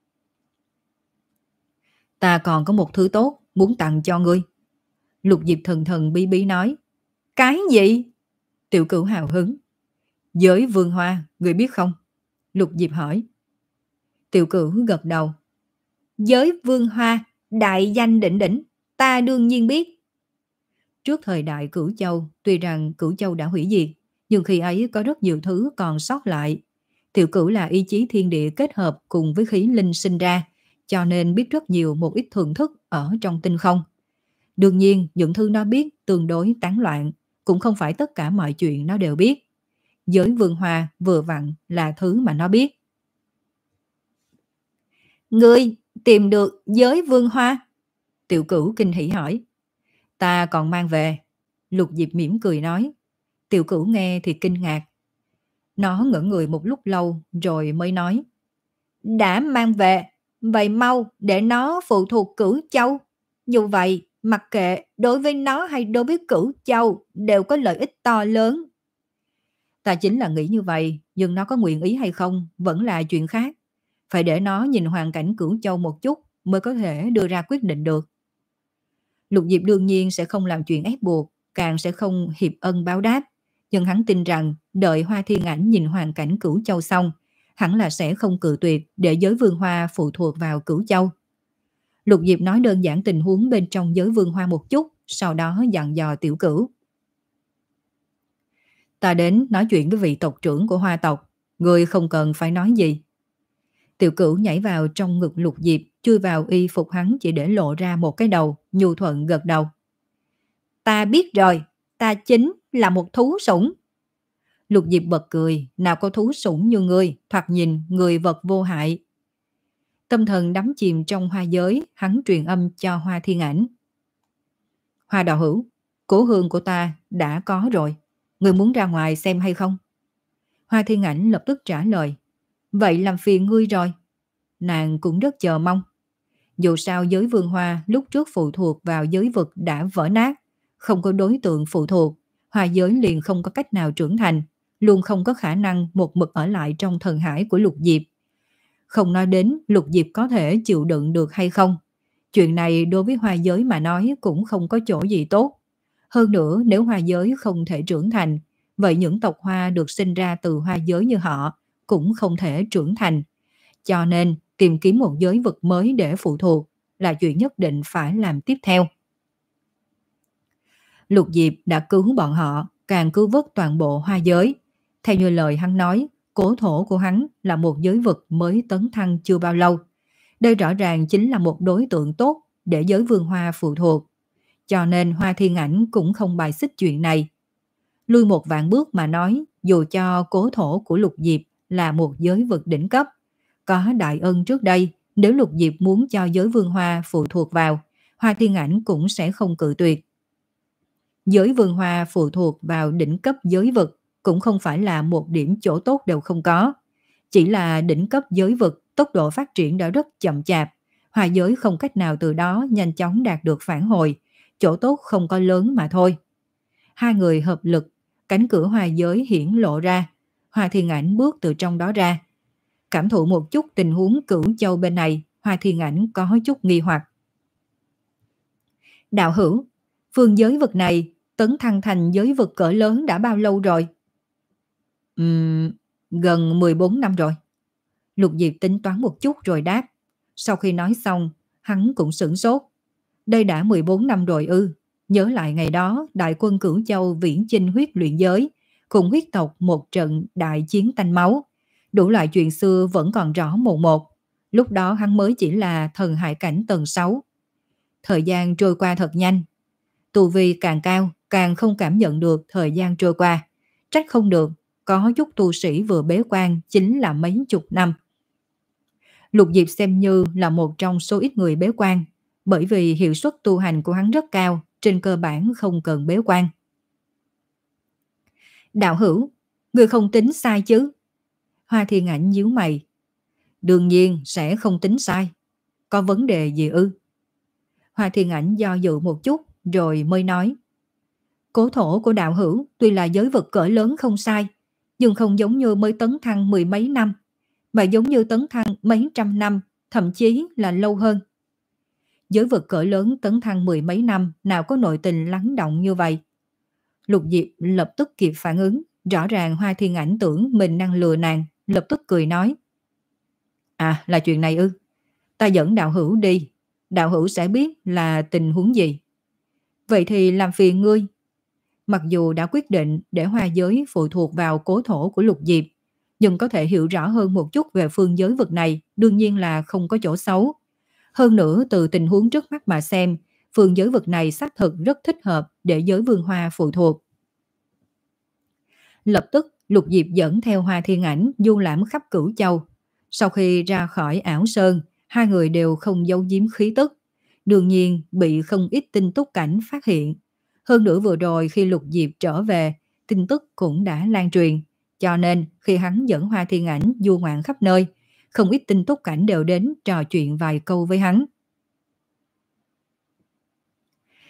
Ta còn có một thứ tốt muốn tặng cho ngươi. Lục Diệp thần thần bí bí nói. Cái gì? Tiểu Cửu hào hứng. Giới vương hoa, ngươi biết không? Lục Diệp hỏi. Tiểu Cửu gật đầu. Giới vương hoa, đại danh đỉnh đỉnh, ta đương nhiên biết. Trước thời đại Cửu Châu, tuy rằng Cửu Châu đã hủy diệt, nhưng khi ấy có rất nhiều thứ còn sót lại. Tiểu Cửu là ý chí thiên địa kết hợp cùng với khí linh sinh ra, cho nên biết rất nhiều một ít thưởng thức ở trong tinh không. Đương nhiên, những thứ nó biết tương đối tán loạn, cũng không phải tất cả mọi chuyện nó đều biết. Giới vương hoa vừa vặn là thứ mà nó biết. Ngươi tìm được giới vương hoa? Tiểu Cửu kinh hỉ hỏi. Ta còn mang về. Lục Diệp mỉm cười nói. Tiểu Cửu nghe thì kinh ngạc. Nó ngẩn người một lúc lâu rồi mới nói. Đã mang về, vậy mau để nó phụ thuộc Cửu Châu. Dù vậy, mặc kệ đối với nó hay đối với Cửu Châu đều có lợi ích to lớn. Ta chính là nghĩ như vậy, nhưng nó có nguyện ý hay không vẫn là chuyện khác. Phải để nó nhìn hoàn cảnh Cửu Châu một chút mới có thể đưa ra quyết định được. Lục Diệp đương nhiên sẽ không làm chuyện ép buộc, càng sẽ không hiệp ân báo đáp. Nhưng hắn tin rằng đợi Hoa Thiên Ảnh nhìn hoàn cảnh Cửu Châu xong, hẳn là sẽ không cự tuyệt để giới vương hoa phụ thuộc vào Cửu Châu. Lục Diệp nói đơn giản tình huống bên trong giới vương hoa một chút, sau đó dặn dò Tiểu Cửu. Ta đến nói chuyện với vị tộc trưởng của Hoa tộc, người không cần phải nói gì. Tiểu Cửu nhảy vào trong ngực Lục Diệp, chui vào y phục hắn chỉ để lộ ra một cái đầu, nhu thuận gật đầu. Ta biết rồi, ta chính là một thú sủng. Lục Diệp bật cười, nào có thú sủng như ngươi, thoạt nhìn người vật vô hại. Tâm thần đắm chìm trong hoa giới, hắn truyền âm cho Hoa Thiên Ảnh. Hoa đạo hữu, cố hương của ta đã có rồi, người muốn ra ngoài xem hay không? Hoa Thiên Ảnh lập tức trả lời. Vậy làm phiền ngươi rồi. Nàng cũng rất chờ mong. Dù sao giới vương hoa lúc trước phụ thuộc vào giới vực đã vỡ nát, không có đối tượng phụ thuộc, hoa giới liền không có cách nào trưởng thành, luôn không có khả năng một mực ở lại trong thần hải của Lục Diệp. Không nói đến Lục Diệp có thể chịu đựng được hay không. Chuyện này đối với hoa giới mà nói cũng không có chỗ gì tốt. Hơn nữa nếu hoa giới không thể trưởng thành, vậy những tộc hoa được sinh ra từ hoa giới như họ cũng không thể trưởng thành. Cho nên tìm kiếm một giới vực mới để phụ thuộc là chuyện nhất định phải làm tiếp theo. Lục Diệp đã cứu bọn họ, càng cứu vớt toàn bộ hoa giới. Theo như lời hắn nói, cố thổ của hắn là một giới vực mới tấn thăng chưa bao lâu. Đây rõ ràng chính là một đối tượng tốt để giới vương hoa phụ thuộc. Cho nên Hoa Thiên Ảnh cũng không bài xích chuyện này. Lui một vạn bước mà nói, dù cho cố thổ của Lục Diệp là một giới vực đỉnh cấp, có đại ân trước đây, nếu Lục Diệp muốn cho giới vương hoa phụ thuộc vào, Hoa Thiên Ảnh cũng sẽ không cự tuyệt. Giới vương hoa phụ thuộc vào đỉnh cấp giới vực cũng không phải là một điểm chỗ tốt đều không có. Chỉ là đỉnh cấp giới vực tốc độ phát triển đã rất chậm chạp, hoa giới không cách nào từ đó nhanh chóng đạt được phản hồi, chỗ tốt không có lớn mà thôi. Hai người hợp lực, cánh cửa hoa giới hiển lộ ra, Hoa Thiên Ảnh bước từ trong đó ra. Cảm thụ một chút tình huống Cửu Châu bên này, Hoa Thiên Ảnh có chút nghi hoặc. Đạo hữu, phương giới vực này tấn thăng thành giới vực cỡ lớn đã bao lâu rồi? Uhm, gần mười bốn năm rồi. Lục Diệp tính toán một chút rồi đáp. Sau khi nói xong, hắn cũng sửng sốt. Đây đã mười bốn năm rồi ư. Nhớ lại ngày đó, đại quân Cửu Châu viễn chinh huyết luyện giới, cùng huyết tộc một trận đại chiến tanh máu. Đủ loại chuyện xưa vẫn còn rõ mồn một. Lúc đó hắn mới chỉ là thần hải cảnh tầng sáu. Thời gian trôi qua thật nhanh. Tu vi càng cao, càng không cảm nhận được thời gian trôi qua. Trách không được, có chút tu sĩ vừa bế quan chính là mấy chục năm. Lục Diệp xem như là một trong số ít người bế quan, bởi vì hiệu suất tu hành của hắn rất cao, trên cơ bản không cần bế quan. Đạo hữu, người không tính sai chứ? Hoa Thiên Ảnh nhíu mày. Đương nhiên sẽ không tính sai. Có vấn đề gì ư? Hoa Thiên Ảnh do dự một chút rồi mới nói. Cố thổ của đạo hữu tuy là giới vực cỡ lớn không sai, nhưng không giống như mới tấn thăng mười mấy năm, mà giống như tấn thăng mấy trăm năm, thậm chí là lâu hơn. Giới vực cỡ lớn tấn thăng mười mấy năm nào có nội tình lắng động như vậy? Lục Diệp lập tức kịp phản ứng, rõ ràng Hoa Thiên Ảnh tưởng mình đang lừa nàng, lập tức cười nói. À, là chuyện này ư? Ta dẫn đạo hữu đi, đạo hữu sẽ biết là tình huống gì. Vậy thì làm phiền ngươi. Mặc dù đã quyết định để hoa giới phụ thuộc vào cố thổ của Lục Diệp, nhưng có thể hiểu rõ hơn một chút về phương giới vực này đương nhiên là không có chỗ xấu. Hơn nữa từ tình huống trước mắt mà xem, phương giới vực này xác thực rất thích hợp để giới vương hoa phụ thuộc. Lập tức Lục Diệp dẫn theo Hoa Thiên Ảnh du lãm khắp Cửu Châu. Sau khi ra khỏi ảo sơn, hai người đều không giấu giếm khí tức. Đương nhiên bị không ít tin tức cảnh phát hiện. Hơn nữa vừa rồi khi Lục Diệp trở về, tin tức cũng đã lan truyền. Cho nên khi hắn dẫn Hoa Thiên Ảnh du ngoạn khắp nơi, không ít tin tức cảnh đều đến trò chuyện vài câu với hắn.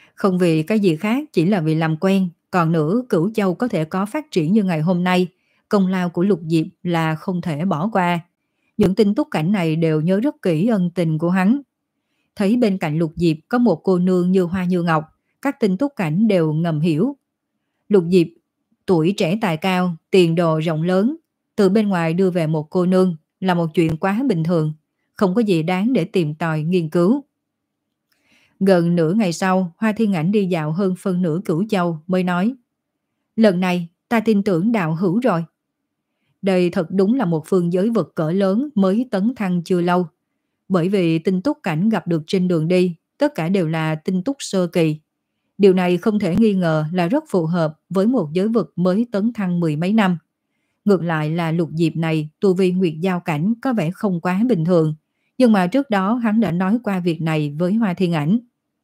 Không vì cái gì khác, chỉ là vì làm quen. Còn nữa, Cửu Châu có thể có phát triển như ngày hôm nay, công lao của Lục Diệp là không thể bỏ qua. Những tin túc cảnh này đều nhớ rất kỹ ân tình của hắn. Thấy bên cạnh Lục Diệp có một cô nương như hoa như ngọc, các tin túc cảnh đều ngầm hiểu. Lục Diệp, tuổi trẻ tài cao, tiền đồ rộng lớn, từ bên ngoài đưa về một cô nương là một chuyện quá bình thường, không có gì đáng để tìm tòi nghiên cứu. Gần nửa ngày sau, Hoa Thiên Ảnh đi dạo hơn phân nửa Cửu Châu mới nói: lần này ta tin tưởng đạo hữu rồi. Đây thật đúng là một phương giới vực cỡ lớn mới tấn thăng chưa lâu. Bởi vì tinh túc cảnh gặp được trên đường đi, tất cả đều là tinh túc sơ kỳ. Điều này không thể nghi ngờ là rất phù hợp với một giới vực mới tấn thăng mười mấy năm. Ngược lại là Lục Diệp này, tu vi nguyệt giao cảnh có vẻ không quá bình thường. Nhưng mà trước đó hắn đã nói qua việc này với Hoa Thiên Ảnh.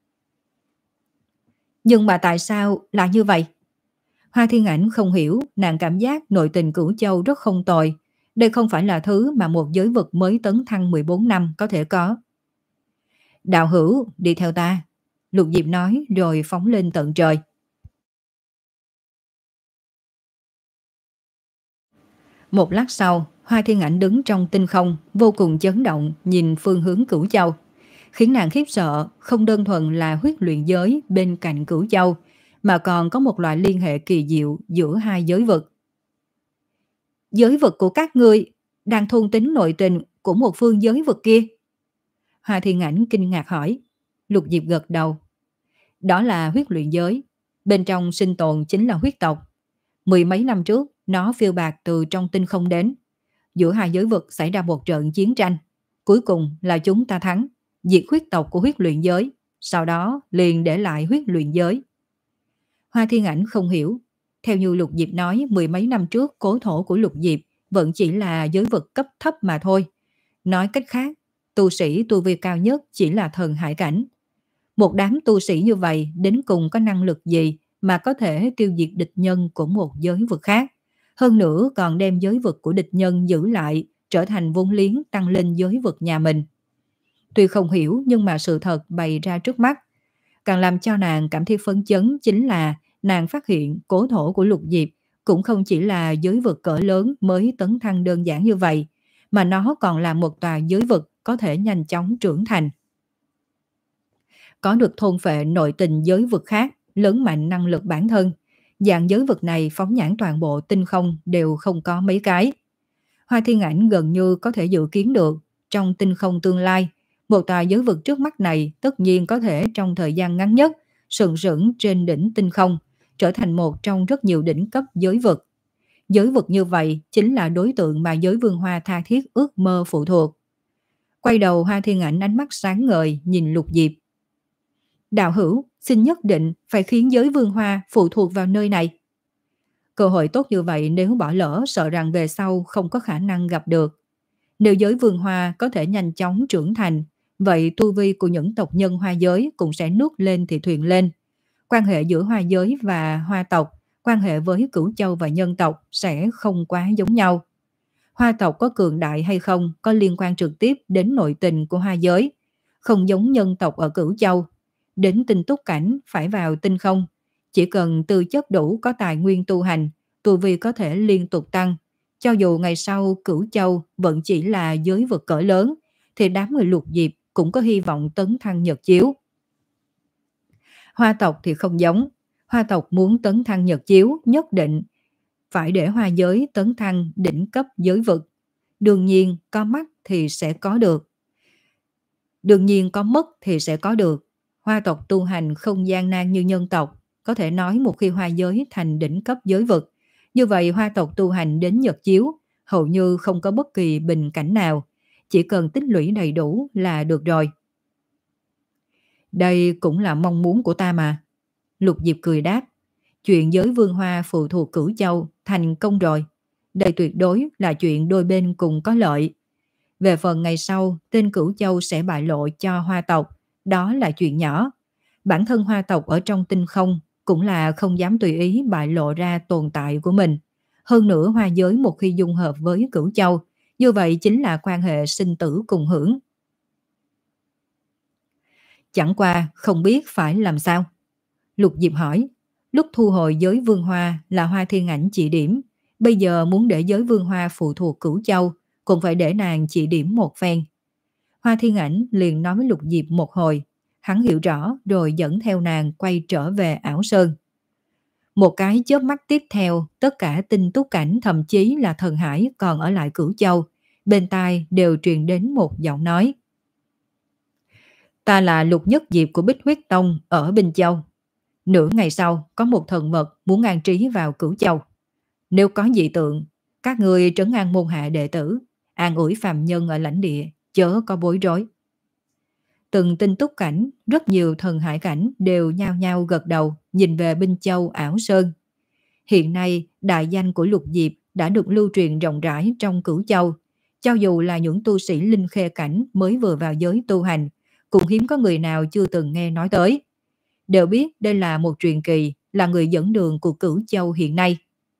Nhưng mà tại sao là như vậy? Hoa Thiên Ảnh không hiểu, nàng cảm giác nội tình Cửu Châu rất không tồi. Đây không phải là thứ mà một giới vực mới tấn thăng mười bốn năm có thể có. Đạo hữu, đi theo ta. Lục Diệp nói rồi phóng lên tận trời. Một lát sau, Hoa Thiên Ảnh đứng trong tinh không, vô cùng chấn động nhìn phương hướng Cửu Châu. Khiến nàng khiếp sợ không đơn thuần là huyết luyện giới bên cạnh Cửu Châu, mà còn có một loại liên hệ kỳ diệu giữa hai giới vực. Giới vực của các ngươi đang thôn tính nội tình của một phương giới vực kia. Hoa Thiên Ảnh kinh ngạc hỏi. Lục Diệp gật đầu. Đó là huyết luyện giới. Bên trong sinh tồn chính là huyết tộc. Mười mấy năm trước, nó phiêu bạt từ trong tinh không đến. Giữa hai giới vực xảy ra một trận chiến tranh. Cuối cùng là chúng ta thắng, diệt huyết tộc của huyết luyện giới. Sau đó liền để lại huyết luyện giới. Hoa Thiên Ảnh không hiểu. Theo như Lục Diệp nói, mười mấy năm trước cố thổ của Lục Diệp vẫn chỉ là giới vực cấp thấp mà thôi. Nói cách khác, tu sĩ tu vi cao nhất chỉ là thần hải cảnh. Một đám tu sĩ như vậy đến cùng có năng lực gì mà có thể tiêu diệt địch nhân của một giới vực khác. Hơn nữa còn đem giới vực của địch nhân giữ lại, trở thành vốn liếng tăng lên giới vực nhà mình. Tuy không hiểu nhưng mà sự thật bày ra trước mắt. Càng làm cho nàng cảm thấy phấn chấn chính là nàng phát hiện cố thổ của Lục Diệp cũng không chỉ là giới vực cỡ lớn mới tấn thăng đơn giản như vậy, mà nó còn là một tòa giới vực có thể nhanh chóng trưởng thành. Có được thôn phệ nội tình giới vực khác, lớn mạnh năng lực bản thân. Dạng giới vực này phóng nhãn toàn bộ tinh không đều không có mấy cái. Hoa Thiên Ảnh gần như có thể dự kiến được, trong tinh không tương lai, một tòa giới vực trước mắt này tất nhiên có thể trong thời gian ngắn nhất sừng sững trên đỉnh tinh không, trở thành một trong rất nhiều đỉnh cấp giới vực. Giới vực như vậy chính là đối tượng mà giới vương hoa tha thiết ước mơ phụ thuộc. Quay đầu Hoa Thiên Ảnh ánh mắt sáng ngời nhìn Lục Diệp. Đạo hữu, xin nhất định phải khiến giới vương hoa phụ thuộc vào nơi này. Cơ hội tốt như vậy nếu bỏ lỡ sợ rằng về sau không có khả năng gặp được. Nếu giới vương hoa có thể nhanh chóng trưởng thành, vậy tu vi của những tộc nhân hoa giới cũng sẽ nước lên thì thuyền lên. Quan hệ giữa hoa giới và hoa tộc, quan hệ với Cửu Châu và nhân tộc sẽ không quá giống nhau. Hoa tộc có cường đại hay không có liên quan trực tiếp đến nội tình của hoa giới, không giống nhân tộc ở Cửu Châu. Đến tinh túc cảnh phải vào tinh không, chỉ cần tư chất đủ có tài nguyên tu hành, tu vi có thể liên tục tăng. Cho dù ngày sau Cửu Châu vẫn chỉ là giới vực cỡ lớn, thì đám người Lục Diệp cũng có hy vọng tấn thăng nhật chiếu. Hoa tộc thì không giống. Hoa tộc muốn tấn thăng nhật chiếu nhất định phải để hoa giới tấn thăng đỉnh cấp giới vực. Đương nhiên có mắt thì sẽ có được. Đương nhiên có mất thì sẽ có được. Hoa tộc tu hành không gian nan như nhân tộc. Có thể nói một khi hoa giới thành đỉnh cấp giới vực, như vậy hoa tộc tu hành đến nhật chiếu hầu như không có bất kỳ bình cảnh nào. Chỉ cần tích lũy đầy đủ là được rồi. Đây cũng là mong muốn của ta mà. Lục Diệp cười đáp. Chuyện giới vương hoa phụ thuộc Cửu Châu thành công rồi. Đây tuyệt đối là chuyện đôi bên cùng có lợi. Về phần ngày sau, tên Cửu Châu sẽ bại lộ cho hoa tộc. Đó là chuyện nhỏ. Bản thân hoa tộc ở trong tinh không cũng là không dám tùy ý bại lộ ra tồn tại của mình. Hơn nữa hoa giới một khi dung hợp với Cửu Châu, như vậy chính là quan hệ sinh tử cùng hưởng. Chẳng qua không biết phải làm sao. Lục Diệp hỏi, lúc thu hồi giới vương hoa là Hoa Thiên Ảnh chỉ điểm, bây giờ muốn để giới vương hoa phụ thuộc Cửu Châu, cũng phải để nàng chỉ điểm một phen. Hoa Thiên Ảnh liền nói với Lục Diệp một hồi, hắn hiểu rõ rồi dẫn theo nàng quay trở về ảo sơn. Một cái chớp mắt tiếp theo, tất cả Tinh Túc Cảnh thậm chí là Thần Hải còn ở lại Cửu Châu, bên tai đều truyền đến một giọng nói. Ta là Lục Nhất Diệp của Bích Huyết Tông ở Bình Châu. Nửa ngày sau có một thần vật muốn an trí vào Cửu Châu. Nếu có dị tượng, các người trấn an môn hạ đệ tử, an ủi phàm nhân ở lãnh địa, chớ có bối rối. Từng Tinh Túc Cảnh, rất nhiều Thần Hải Cảnh đều nhao nhao gật đầu nhìn về Binh Châu ảo sơn. Hiện nay, đại danh của Lục Diệp đã được lưu truyền rộng rãi trong Cửu Châu. Cho dù là những tu sĩ linh khê cảnh mới vừa vào giới tu hành, cũng hiếm có người nào chưa từng nghe nói tới. Đều biết đây là một truyền kỳ, là người dẫn đường của Cửu Châu hiện nay.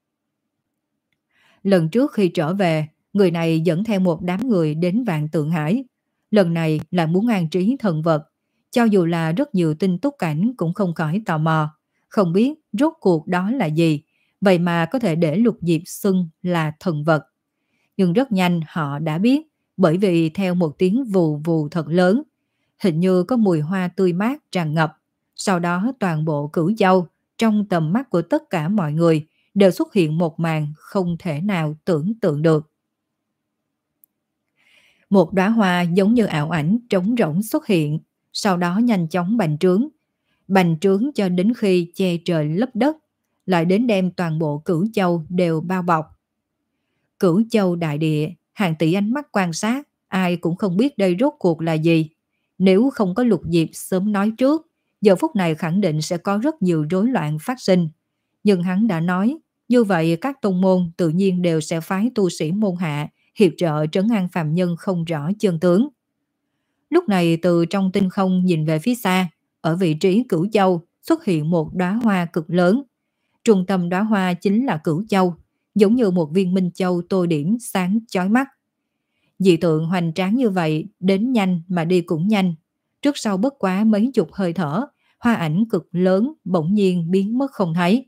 Lần trước khi trở về, người này dẫn theo một đám người đến Vạn Tượng Hải. Lần này là muốn an trí thần vật. Cho dù là rất nhiều Tinh Túc Cảnh cũng không khỏi tò mò, không biết rốt cuộc đó là gì, vậy mà có thể để Lục Diệp xưng là thần vật. Nhưng rất nhanh họ đã biết, bởi vì theo một tiếng vù vù thật lớn, hình như có mùi hoa tươi mát tràn ngập. Sau đó toàn bộ Cửu Châu, trong tầm mắt của tất cả mọi người, đều xuất hiện một màn không thể nào tưởng tượng được. Một đóa hoa giống như ảo ảnh trống rỗng xuất hiện, sau đó nhanh chóng bành trướng. Bành trướng cho đến khi che trời lấp đất, lại đến đem toàn bộ Cửu Châu đều bao bọc. Cửu Châu đại địa, hàng tỷ ánh mắt quan sát, ai cũng không biết đây rốt cuộc là gì. Nếu không có Lục Diệp sớm nói trước, giờ phút này khẳng định sẽ có rất nhiều rối loạn phát sinh. Nhưng hắn đã nói, như vậy các tông môn tự nhiên đều sẽ phái tu sĩ môn hạ hiệp trợ trấn an phàm nhân không rõ chân tướng. Lúc này từ trong tinh không nhìn về phía xa, ở vị trí Cửu Châu xuất hiện một đóa hoa cực lớn. Trung tâm đóa hoa chính là Cửu Châu, giống như một viên minh châu tô điểm sáng chói mắt. Dị tượng hoành tráng như vậy, đến nhanh mà đi cũng nhanh. Trước sau bất quá mấy chục hơi thở, hoa ảnh cực lớn bỗng nhiên biến mất không thấy.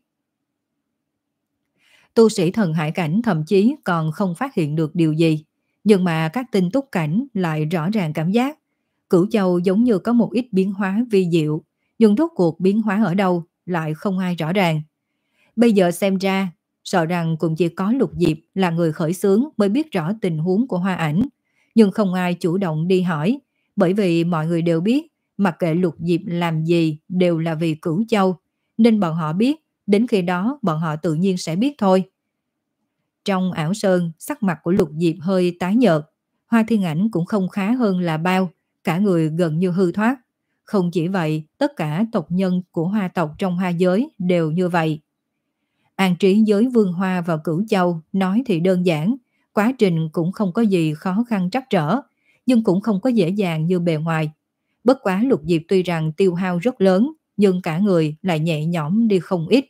Tu sĩ Thần Hải Cảnh thậm chí còn không phát hiện được điều gì, nhưng mà các Tinh Túc Cảnh lại rõ ràng cảm giác Cửu Châu giống như có một ít biến hóa vi diệu, nhưng rốt cuộc biến hóa ở đâu lại không ai rõ ràng. Bây giờ xem ra, sợ rằng cũng chỉ có Lục Diệp là người khởi xướng mới biết rõ tình huống của hoa ảnh, nhưng không ai chủ động đi hỏi, bởi vì mọi người đều biết, mặc kệ Lục Diệp làm gì đều là vì Cửu Châu, nên bọn họ biết, đến khi đó bọn họ tự nhiên sẽ biết thôi. Trong ảo sơn, sắc mặt của Lục Diệp hơi tái nhợt, Hoa Thiên Ảnh cũng không khá hơn là bao, cả người gần như hư thoát. Không chỉ vậy, tất cả tộc nhân của hoa tộc trong hoa giới đều như vậy. An trí giới vương hoa vào Cửu Châu nói thì đơn giản, quá trình cũng không có gì khó khăn trắc trở, nhưng cũng không có dễ dàng như bề ngoài. Bất quá Lục Diệp tuy rằng tiêu hao rất lớn, nhưng cả người lại nhẹ nhõm đi không ít.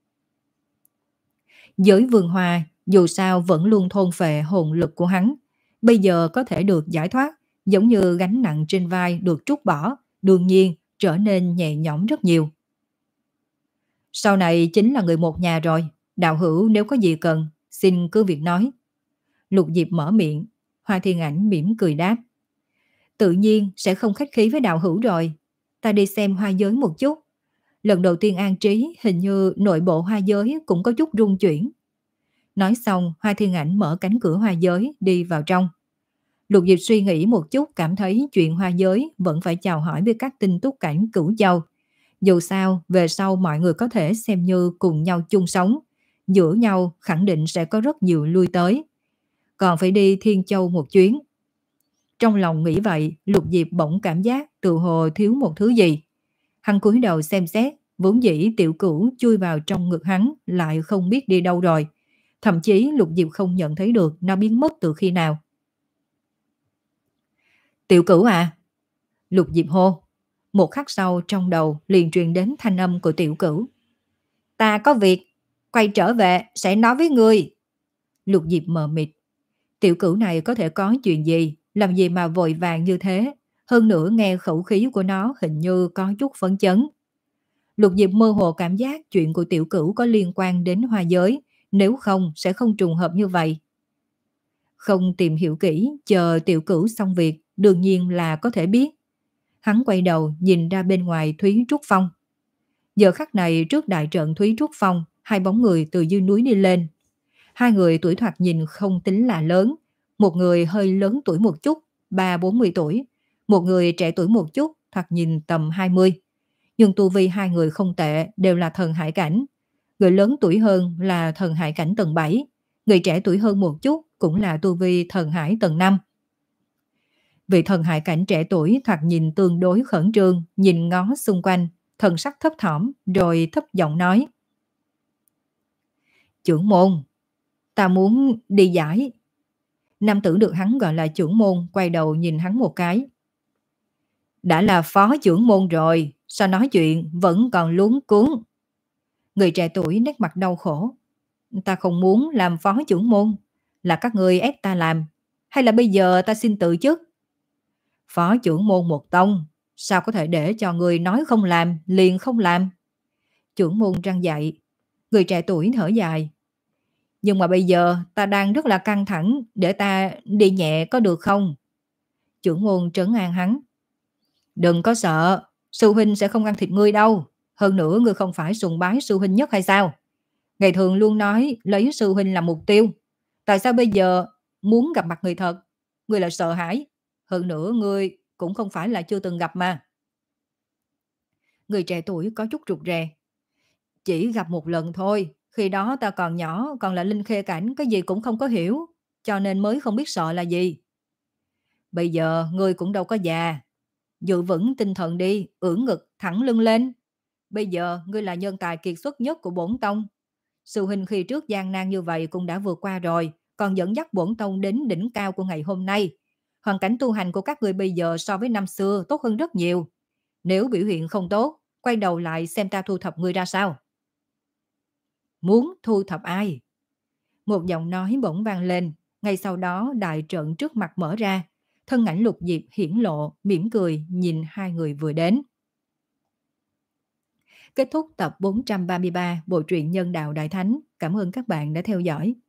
Giới vương hoa dù sao vẫn luôn thôn phệ hồn lực của hắn, bây giờ có thể được giải thoát, giống như gánh nặng trên vai được trút bỏ, đương nhiên trở nên nhẹ nhõm rất nhiều. Sau này chính là người một nhà rồi, đạo hữu nếu có gì cần, xin cứ việc nói. Lục Diệp mở miệng, Hoa Thiên Ảnh mỉm cười đáp. Tự nhiên sẽ không khách khí với đạo hữu rồi, ta đi xem hoa giới một chút. Lần đầu tiên an trí hình như nội bộ hoa giới cũng có chút rung chuyển. Nói xong, Hoa Thiên Ảnh mở cánh cửa hoa giới đi vào trong. Lục Diệp suy nghĩ một chút, cảm thấy chuyện hoa giới vẫn phải chào hỏi với các Tinh Túc Cảnh Cửu Châu. Dù sao, về sau mọi người có thể xem như cùng nhau chung sống, giữa nhau khẳng định sẽ có rất nhiều lui tới. Còn phải đi Thiên Châu một chuyến. Trong lòng nghĩ vậy, Lục Diệp bỗng cảm giác tự hồ thiếu một thứ gì. Hắn cúi đầu xem xét, vốn dĩ Tiểu Cửu chui vào trong ngực hắn lại không biết đi đâu rồi. Thậm chí Lục Diệp không nhận thấy được nó biến mất từ khi nào. Tiểu Cửu à? Lục Diệp hô. Một khắc sau trong đầu liền truyền đến thanh âm của Tiểu Cửu. Ta có việc, quay trở về sẽ nói với ngươi. Lục Diệp mờ mịt. Tiểu Cửu này có thể có chuyện gì, làm gì mà vội vàng như thế, hơn nữa nghe khẩu khí của nó hình như có chút phấn chấn. Lục Diệp mơ hồ cảm giác chuyện của Tiểu Cửu có liên quan đến hoa giới, nếu không sẽ không trùng hợp như vậy. Không tìm hiểu kỹ, chờ Tiểu Cửu xong việc, đương nhiên là có thể biết. Hắn quay đầu nhìn ra bên ngoài Thúy Trúc Phong. Giờ khắc này trước đại trận Thúy Trúc Phong, hai bóng người từ dưới núi đi lên. Hai người tuổi thoạt nhìn không tính là lớn, một người hơi lớn tuổi một chút, ba bốn mươi tuổi, một người trẻ tuổi một chút, thoạt nhìn tầm hai mươi. Nhưng tu vi hai người không tệ, đều là thần hải cảnh. Người lớn tuổi hơn là thần hải cảnh tầng bảy, người trẻ tuổi hơn một chút cũng là tu vi thần hải tầng năm. Vị thần hải cảnh trẻ tuổi thoạt nhìn tương đối khẩn trương, nhìn ngó xung quanh, thần sắc thấp thỏm, rồi thấp giọng nói. Trưởng môn, ta muốn đi giải. Nam tử được hắn gọi là trưởng môn, quay đầu nhìn hắn một cái. Đã là phó trưởng môn rồi, sao nói chuyện vẫn còn luống cuống. Người trẻ tuổi nét mặt đau khổ. Ta không muốn làm phó trưởng môn, là các người ép ta làm, hay là bây giờ ta xin tự chức? Phó trưởng môn một tông, sao có thể để cho người nói không làm, liền không làm? Trưởng môn răng dạy. Người trẻ tuổi thở dài. Nhưng mà bây giờ ta đang rất là căng thẳng, để ta đi nhẹ có được không? Trưởng môn trấn an hắn. Đừng có sợ, sư huynh sẽ không ăn thịt ngươi đâu. Hơn nữa ngươi không phải sùng bái sư huynh nhất hay sao? Ngày thường luôn nói lấy sư huynh làm mục tiêu. Tại sao bây giờ muốn gặp mặt người thật? Ngươi là sợ hãi. Hơn nữa ngươi cũng không phải là chưa từng gặp mà. Người trẻ tuổi có chút rụt rè. Chỉ gặp một lần thôi. Khi đó ta còn nhỏ, còn là linh khê cảnh, cái gì cũng không có hiểu. Cho nên mới không biết sợ là gì. Bây giờ ngươi cũng đâu có già. Giữ vững tinh thần đi, ưỡn ngực, thẳng lưng lên. Bây giờ ngươi là nhân tài kiệt xuất nhất của bổn tông. Sư huynh khi trước gian nan như vậy cũng đã vượt qua rồi, còn dẫn dắt bổn tông đến đỉnh cao của ngày hôm nay. Hoàn cảnh tu hành của các ngươi bây giờ so với năm xưa tốt hơn rất nhiều. Nếu biểu hiện không tốt, quay đầu lại xem ta thu thập ngươi ra sao. Muốn thu thập ai? Một giọng nói bỗng vang lên, ngay sau đó đại trận trước mặt mở ra. Thân ảnh Lục Diệp hiển lộ, mỉm cười nhìn hai người vừa đến. Kết thúc tập bốn trăm ba mươi ba bộ truyện Nhân Đạo Đại Thánh. Cảm ơn các bạn đã theo dõi.